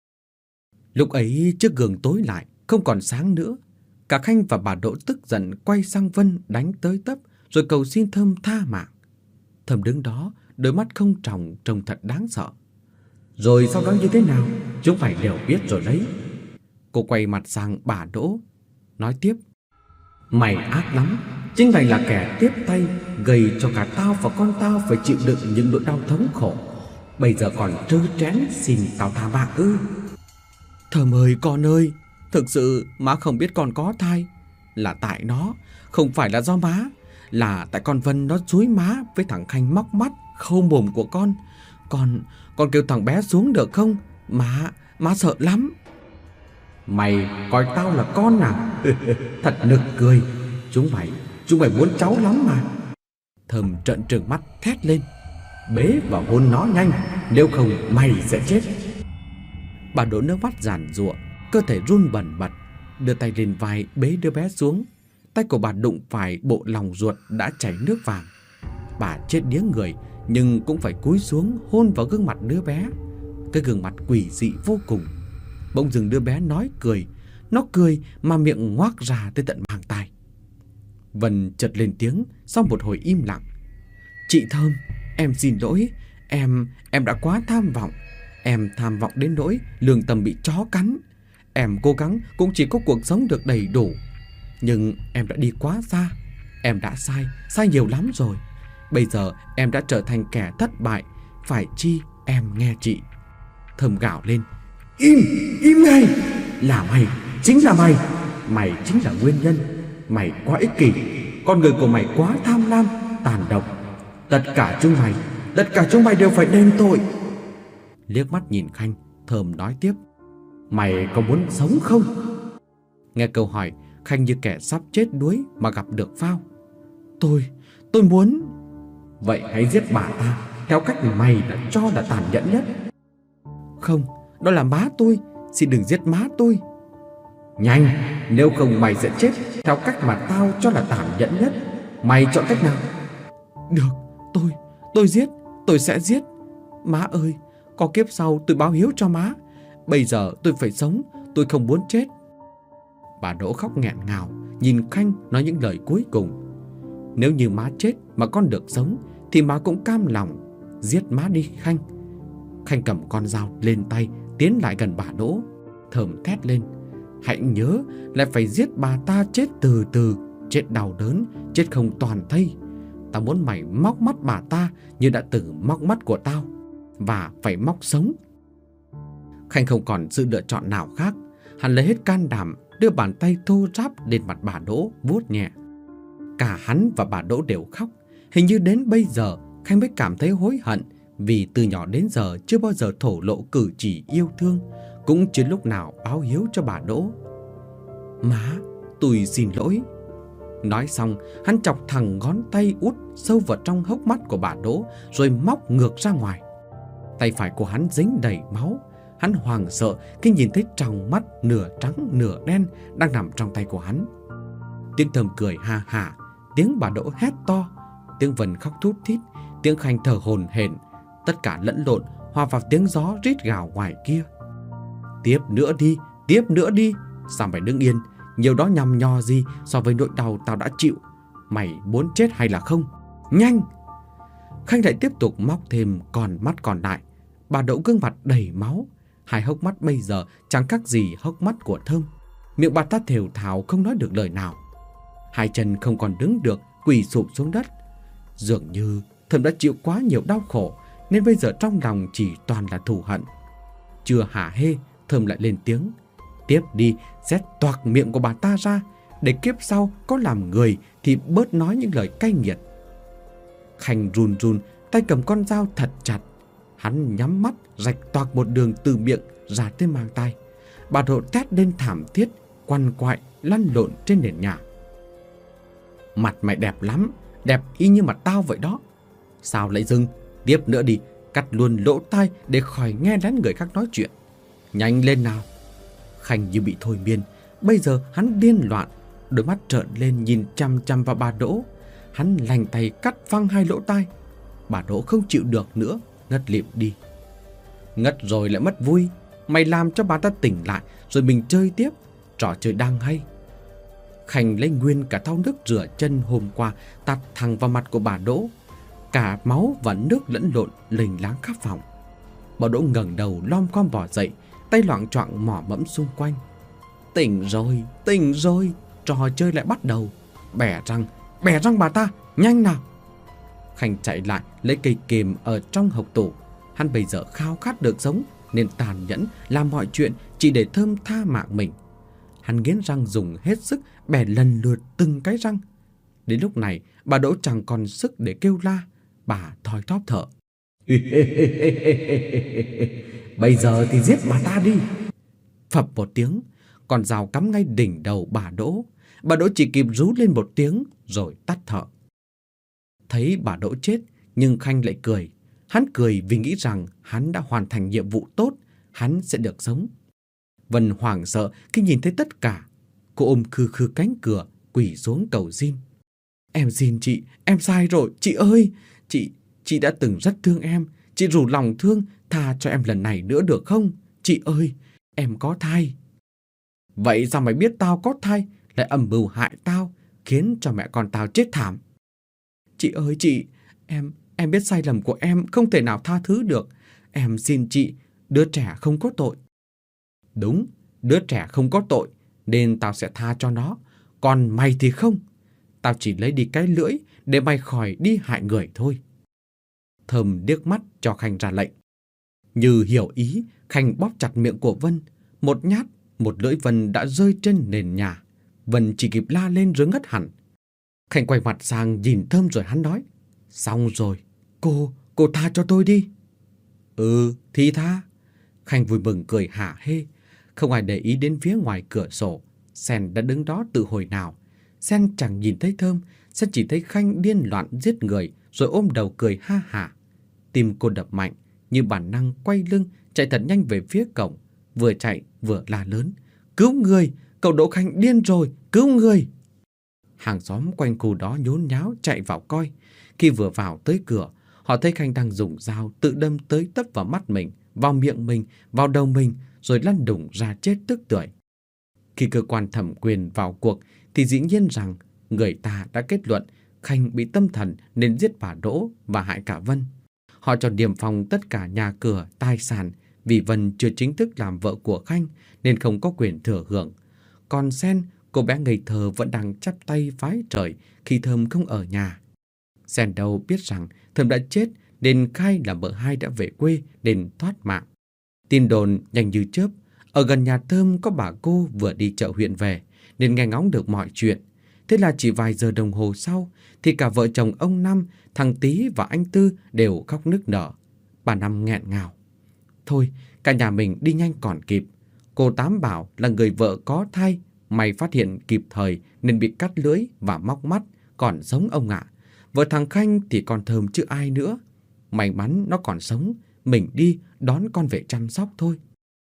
S1: Lúc ấy chiếc gương tối lại, không còn sáng nữa. Cả Khanh và bà Đỗ tức giận quay sang Vân đánh tới tấp, rồi cầu xin Thơm tha mạng. Thơm đứng đó, đôi mắt không tròng trông thật đáng sợ. Rồi sau đó như thế nào, chúng mày đều biết rồi đấy. Cô quay mặt sang bà Đỗ, nói tiếp. Mày ác lắm, chính mày là kẻ tiếp tay gây cho cả tao và con tao phải chịu đựng những nỗi đau thống khổ. Bây giờ còn trơ trẽn xin tao tha mạng ư? Thơm ơi, con ơi, thực sự má không biết con có thai. Là tại nó, không phải là do má. Là tại con Vân nó dúi má với thằng Khanh móc mắt khâu mồm của con. Con kêu thằng bé xuống được không? Má sợ lắm. Mày coi tao là con à? Thật nực cười. Chúng mày muốn cháu lắm mà. Thơm trợn trừng mắt thét lên. Bế và hôn nó nhanh, nếu không mày sẽ chết. Bà đổ nước mắt giàn giụa, cơ thể run bần bật, đưa tay lên vai bế đứa bé xuống. Tay của bà đụng phải bộ lòng ruột đã chảy nước vàng. Bà chết điếng người nhưng cũng phải cúi xuống hôn vào gương mặt đứa bé. Cái gương mặt quỷ dị vô cùng. Bỗng dưng đứa bé nói cười. Nó cười mà miệng ngoác ra tới tận mang tai. Vân chợt lên tiếng sau một hồi im lặng. Chị Thơm, em xin lỗi. Em đã quá tham vọng. Em tham vọng đến nỗi lương tâm bị chó cắn. Em cố gắng cũng chỉ có cuộc sống được đầy đủ. Nhưng em đã đi quá xa. Em đã sai nhiều lắm rồi. Bây giờ em đã trở thành kẻ thất bại. Phải chi em nghe chị. Thơm gào lên. Im ngay. Là mày, chính là mày. Mày chính là nguyên nhân. Mày quá ích kỷ. Con người của mày quá tham lam, tàn độc. Tất cả chúng mày đều phải đền tội. Liếc mắt nhìn Khanh, Thơm nói tiếp. Mày có muốn sống không? Nghe câu hỏi, Khanh như kẻ sắp chết đuối mà gặp được phao. Tôi muốn. Vậy hãy giết bà ta theo cách mày đã cho là tàn nhẫn nhất. Không, đó là má tôi. Xin đừng giết má tôi. Nhanh, nếu không mày sẽ chết theo cách mà tao cho là tàn nhẫn nhất. Mày chọn cách nào? Được, tôi sẽ giết. Má ơi, có kiếp sau tôi báo hiếu cho má. Bây giờ tôi phải sống, tôi không muốn chết. Bà Đỗ khóc nghẹn ngào, nhìn Khanh nói những lời cuối cùng. Nếu như má chết mà con được sống thì má cũng cam lòng. Giết má đi Khanh. Khanh cầm con dao lên tay, tiến lại gần bà Đỗ. Thơm thét lên. Hãy nhớ lại phải giết bà ta chết từ từ, chết đau đớn, chết không toàn thây. Tao muốn mày móc mắt bà ta như đã từng móc mắt của tao. Và phải móc sống. Khanh không còn sự lựa chọn nào khác. Hắn lấy hết can đảm, đưa bàn tay thô ráp lên mặt bà Đỗ, vuốt nhẹ. Cả hắn và bà Đỗ đều khóc. Hình như đến bây giờ Khanh mới cảm thấy hối hận, vì từ nhỏ đến giờ chưa bao giờ thổ lộ cử chỉ yêu thương, cũng chưa lúc nào báo hiếu cho bà Đỗ. Má, tôi xin lỗi. Nói xong, hắn chọc thẳng ngón tay út sâu vào trong hốc mắt của bà Đỗ, rồi móc ngược ra ngoài. Tay phải của hắn dính đầy máu. Hắn hoảng sợ khi nhìn thấy tròng mắt nửa trắng nửa đen đang nằm trong tay của hắn. Tiếng Thơm cười ha hả, tiếng bà Đỗ hét to, tiếng Vân khóc thút thít, tiếng Khanh thở hổn hển, tất cả lẫn lộn hòa vào tiếng gió rít gào ngoài kia. Tiếp nữa đi, sao mày đứng yên, nhiều đó nhằm nhò gì so với nỗi đau tao đã chịu. Mày muốn chết hay là không? Nhanh! Khanh lại tiếp tục móc thêm con mắt còn lại. Bà Đỗ gương mặt đầy máu, hai hốc mắt bây giờ chẳng khác gì hốc mắt của Thơm. Miệng bà ta thều thào không nói được lời nào. Hai chân không còn đứng được, quỳ sụp xuống đất. Dường như Thơm đã chịu quá nhiều đau khổ, nên bây giờ trong lòng chỉ toàn là thù hận. Chưa hả hê, Thơm lại lên tiếng. Tiếp đi, xé toạc miệng của bà ta ra, để kiếp sau có làm người thì bớt nói những lời cay nghiệt. Khanh run run, tay cầm con dao thật chặt. Hắn nhắm mắt, rạch toạc một đường từ miệng ra tới mang tai. Bà Đỗ thét lên thảm thiết, quằn quại lăn lộn trên nền nhà. Mặt mày đẹp lắm, đẹp y như mặt tao vậy đó. Sao lại dừng? Tiếp nữa đi, cắt luôn lỗ tai để khỏi nghe lén người khác nói chuyện. Nhanh lên nào! Khanh như bị thôi miên. Bây giờ hắn điên loạn, đôi mắt trợn lên nhìn chăm chăm vào bà Đỗ. Hắn lành tay cắt phăng hai lỗ tai. Bà Đỗ không chịu được nữa, ngất lịm đi. Ngất rồi lại mất vui. Mày làm cho bà ta tỉnh lại, rồi mình chơi tiếp. Trò chơi đang hay. Khanh lấy nguyên cả thau nước rửa chân hôm qua tạt thẳng vào mặt của bà Đỗ. Cả máu và nước lẫn lộn lênh láng khắp phòng. Bà Đỗ ngẩng đầu lom khom bò dậy, tay loạng choạng mò mẫm xung quanh. Tỉnh rồi, trò chơi lại bắt đầu. Bẻ răng bà ta, nhanh nào. Khanh chạy lại lấy cây kềm ở trong hộc tủ. Hắn bây giờ khao khát được sống nên tàn nhẫn làm mọi chuyện chỉ để Thơm tha mạng mình. Hắn nghiến răng dùng hết sức bẻ lần lượt từng cái răng. Đến lúc này bà Đỗ chẳng còn sức để kêu la. Bà thoi thóp thở. Bây giờ thì giết bà ta đi. Phập một tiếng, con dao cắm ngay đỉnh đầu bà Đỗ. Bà Đỗ chỉ kịp rú lên một tiếng rồi tắt thở. Thấy bà Đỗ chết, nhưng Khanh lại cười. Hắn cười vì nghĩ rằng hắn đã hoàn thành nhiệm vụ tốt, hắn sẽ được sống. Vân hoảng sợ khi nhìn thấy tất cả. Cô ôm khư khư cánh cửa, quỳ xuống cầu xin. Em xin chị, em sai rồi, chị ơi. Chị đã từng rất thương em. Chị rủ lòng thương, tha cho em lần này nữa được không? Chị ơi, em có thai. Vậy sao mày biết tao có thai, lại âm mưu hại tao, khiến cho mẹ con tao chết thảm? Chị ơi chị, em biết sai lầm của em không thể nào tha thứ được. Em xin chị, đứa trẻ không có tội. Đúng, đứa trẻ không có tội, nên tao sẽ tha cho nó. Còn mày thì không. Tao chỉ lấy đi cái lưỡi để mày khỏi đi hại người thôi. Thơm điếc mắt cho Khanh ra lệnh. Như hiểu ý, Khanh bóp chặt miệng của Vân. Một nhát, một lưỡi Vân đã rơi trên nền nhà. Vân chỉ kịp la lên rồi ngất hẳn. Khanh quay mặt sang nhìn Thơm rồi hắn nói. Xong rồi, cô tha cho tôi đi. Ừ, thì tha. Khanh vui mừng cười hả hê. Không ai để ý đến phía ngoài cửa sổ. Sen đã đứng đó từ hồi nào. Sen chẳng nhìn thấy Thơm, Sen chỉ thấy Khanh điên loạn giết người rồi ôm đầu cười ha hả. Tim cô đập mạnh, như bản năng quay lưng chạy thật nhanh về phía cổng, vừa chạy vừa la lớn. Cứu người, cậu Đỗ Khanh điên rồi, cứu người. Hàng xóm quanh khu đó nhốn nháo chạy vào coi. Khi vừa vào tới cửa, họ thấy Khanh đang dùng dao tự đâm tới tấp vào mắt mình, vào miệng mình, vào đầu mình, rồi lăn đùng ra chết tức tưởi. Khi cơ quan thẩm quyền vào cuộc thì dĩ nhiên rằng người ta đã kết luận Khanh bị tâm thần nên giết bà Đỗ và hại cả Vân. Họ cho niêm phong tất cả nhà cửa, tài sản vì Vân chưa chính thức làm vợ của Khanh nên không có quyền thừa hưởng. Còn Sen, cô bé ngây thơ vẫn đang chắp tay vái trời khi Thơm không ở nhà. Sen đâu biết rằng Thơm đã chết nên khai là vợ hai đã về quê nên thoát mạng. Tin đồn nhanh như chớp. Ở gần nhà Thơm có bà cô vừa đi chợ huyện về nên nghe ngóng được mọi chuyện. Thế là chỉ vài giờ đồng hồ sau thì cả vợ chồng ông Năm, thằng Tý và anh Tư đều khóc nức nở. Bà Năm nghẹn ngào. Thôi, cả nhà mình đi nhanh còn kịp. Cô Tám bảo là người vợ có thai, may phát hiện kịp thời nên bị cắt lưỡi và móc mắt, còn sống ông ạ. Vợ thằng Khanh thì còn Thơm chứ ai nữa. May mắn nó còn sống, mình đi đón con về chăm sóc thôi.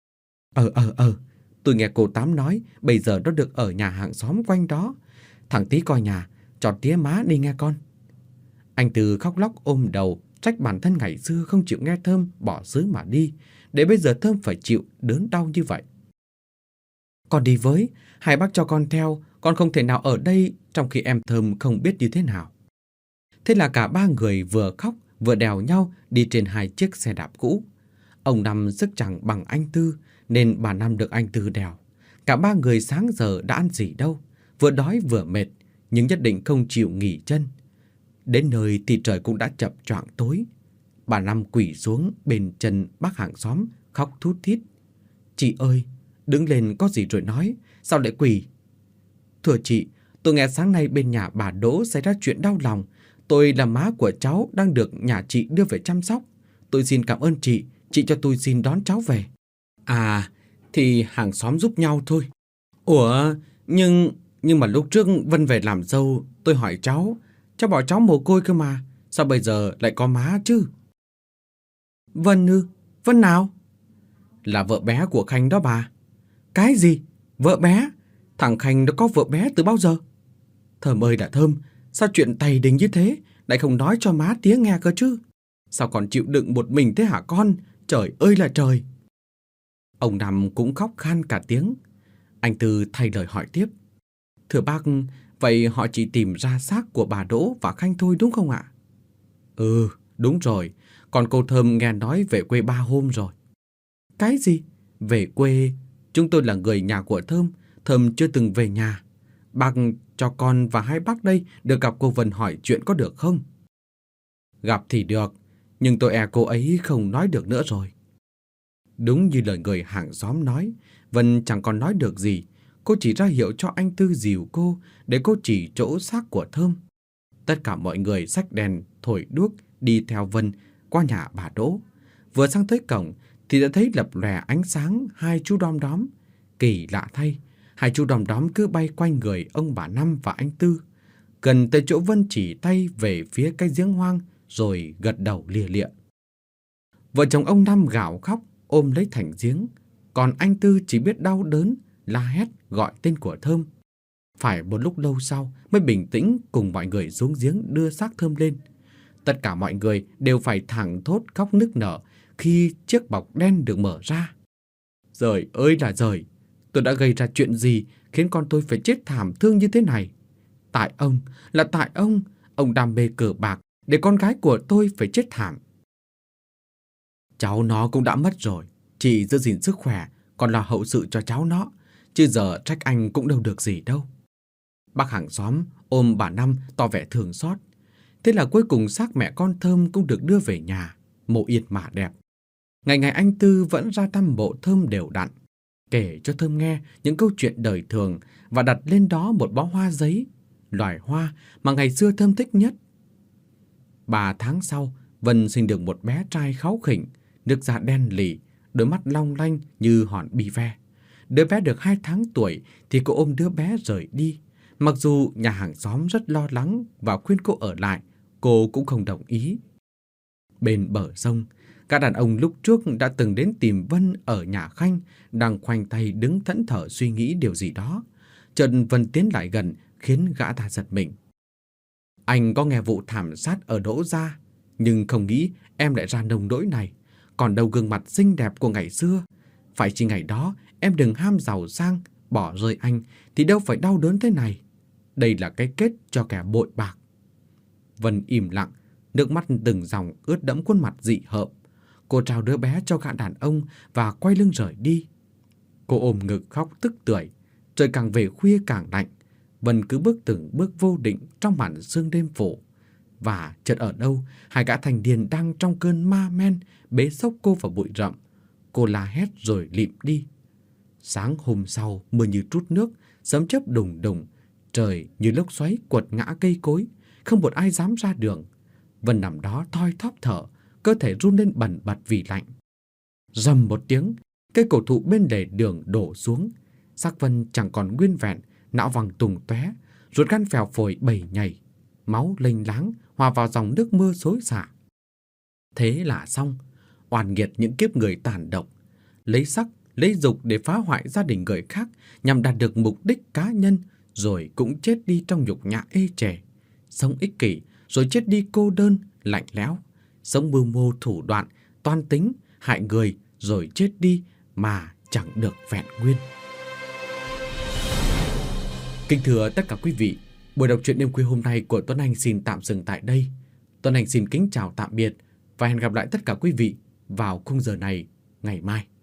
S1: Tôi nghe cô Tám nói bây giờ nó được ở nhà hàng xóm quanh đó. Thằng Tý coi nhà, cho tía má đi nghe con. Anh Tư khóc lóc ôm đầu, trách bản thân ngày xưa không chịu nghe Thơm bỏ xứ mà đi, để bây giờ Thơm phải chịu đớn đau như vậy. Con đi với, hai bác cho con theo, con không thể nào ở đây trong khi em Thơm không biết như thế nào. Thế là cả ba người vừa khóc vừa đèo nhau đi trên hai chiếc xe đạp cũ. Ông Năm sức chẳng bằng anh Tư nên bà Năm được anh Tư đèo. Cả ba người sáng giờ đã ăn gì đâu, vừa đói vừa mệt nhưng nhất định không chịu nghỉ chân. Đến nơi thì trời cũng đã chập choạng tối. Bà Năm quỳ xuống bên chân bác hàng xóm khóc thút thít. Chị ơi, đứng lên có gì rồi nói, sao lại quỳ? Thưa chị, tôi nghe sáng nay bên nhà bà Đỗ xảy ra chuyện đau lòng. Tôi là má của cháu đang được nhà chị đưa về chăm sóc. Tôi xin cảm ơn chị cho tôi xin đón cháu về. À, thì hàng xóm giúp nhau thôi. Ủa, nhưng mà lúc trước Vân về làm dâu, tôi hỏi cháu bảo cháu mồ côi cơ mà, sao bây giờ lại có má chứ? Vân ư? Vân nào? Là vợ bé của Khanh đó bà. Cái gì? Vợ bé? Thằng Khanh nó có vợ bé từ bao giờ? Thơm ơi là Thơm, sao chuyện tày đình như thế, lại không nói cho má tía nghe cơ chứ? Sao còn chịu đựng một mình thế hả con? Trời ơi là trời! Ông Năm cũng khóc khan cả tiếng. Anh Tư thay lời hỏi tiếp. Thưa bác, vậy họ chỉ tìm ra xác của bà Đỗ và Khanh thôi đúng không ạ? Ừ, đúng rồi. Còn cô Thơm nghe nói về quê 3 hôm rồi. Cái gì? Về quê? Chúng tôi là người nhà của Thơm. Thơm chưa từng về nhà. Bác cho con và hai bác đây được gặp cô Vân hỏi chuyện có được không? Gặp thì được, nhưng tôi e cô ấy không nói được nữa rồi. Đúng như lời người hàng xóm nói, Vân chẳng còn nói được gì. Cô chỉ ra hiệu cho anh Tư dìu cô để cô chỉ chỗ xác của Thơm. Tất cả mọi người xách đèn, thổi đuốc đi theo Vân qua nhà bà Đỗ. Vừa sang tới cổng thì đã thấy lập lòe ánh sáng hai chú đom đóm. Kỳ lạ thay, hai chú đom đóm cứ bay quanh người ông bà Năm và anh Tư. Gần tới chỗ Vân chỉ tay về phía cái giếng hoang rồi gật đầu lia lịa. Vợ chồng ông Năm gào khóc ôm lấy thành giếng, còn anh Tư chỉ biết đau đớn la hét gọi tên của Thơm. Phải một lúc lâu sau mới bình tĩnh cùng mọi người xuống giếng đưa xác Thơm lên. Tất cả mọi người đều phải thảng thốt khóc nức nở khi chiếc bọc đen được mở ra. Giời ơi là giời, tôi đã gây ra chuyện gì khiến con tôi phải chết thảm thương như thế này? Tại ông, là tại ông đam mê cờ bạc để con gái của tôi phải chết thảm. Cháu nó cũng đã mất rồi, chị giữ gìn sức khỏe còn là hậu sự cho cháu nó, chứ giờ trách anh cũng đâu được gì đâu. Bác hàng xóm ôm bà Năm tỏ vẻ thương xót. Thế là cuối cùng xác mẹ con Thơm cũng được đưa về nhà, mộ yên mả đẹp. Ngày ngày anh Tư vẫn ra thăm mộ Thơm đều đặn, kể cho Thơm nghe những câu chuyện đời thường và đặt lên đó một bó hoa giấy, loài hoa mà ngày xưa Thơm thích nhất. 3 tháng sau, Vân sinh được một bé trai kháu khỉnh, nước da đen lì, đôi mắt long lanh như hòn bi ve. Đứa bé được 2 tháng tuổi thì cô ôm đứa bé rời đi. Mặc dù nhà hàng xóm rất lo lắng và khuyên cô ở lại, cô cũng không đồng ý. Bên bờ sông, các đàn ông lúc trước đã từng đến tìm Vân ở nhà Khanh, đang khoanh tay đứng thẫn thờ suy nghĩ điều gì đó. Chợt Vân tiến lại gần khiến gã ta giật mình. Anh có nghe vụ thảm sát ở Đỗ Gia, nhưng không nghĩ em lại ra nông nỗi này. Còn đâu gương mặt xinh đẹp của ngày xưa. Phải chỉ ngày đó em đừng ham giàu sang, bỏ rơi anh thì đâu phải đau đớn thế này. Đây là cái kết cho kẻ bội bạc. Vân im lặng, nước mắt từng dòng ướt đẫm khuôn mặt dị hợm. Cô trao đứa bé cho gã đàn ông và quay lưng rời đi. Cô ôm ngực khóc tức tưởi. Trời càng về khuya càng lạnh. Vân cứ bước từng bước vô định trong màn sương đêm phủ. Và chợt ở đâu, hai gã thành niên đang trong cơn ma men bế xốc cô vào bụi rậm. Cô la hét rồi lịm đi. Sáng hôm sau, mưa như trút nước, sấm chớp đùng đùng, trời như lốc xoáy quật ngã cây cối, không một ai dám ra đường. Vân nằm đó thoi thóp thở, cơ thể run lên bần bật vì lạnh. Rầm một tiếng, cây cổ thụ bên lề đường đổ xuống. Xác Vân chẳng còn nguyên vẹn, não vàng tung tóe, ruột gan phèo phổi bầy nhảy, máu lênh láng hòa vào dòng nước mưa xối xả. Thế là xong, oan nghiệt những kiếp người tàn độc, lấy sắc, lấy dục để phá hoại gia đình người khác nhằm đạt được mục đích cá nhân, rồi cũng chết đi trong nhục nhã ê chề. Sống ích kỷ rồi chết đi cô đơn, lạnh lẽo. Sống mưu mô thủ đoạn, toan tính, hại người rồi chết đi mà chẳng được vẹn nguyên. Kính thưa tất cả quý vị, buổi đọc truyện đêm khuya hôm nay của Tuấn Anh xin tạm dừng tại đây. Tuấn Anh xin kính chào tạm biệt và hẹn gặp lại tất cả quý vị vào khung giờ này ngày mai.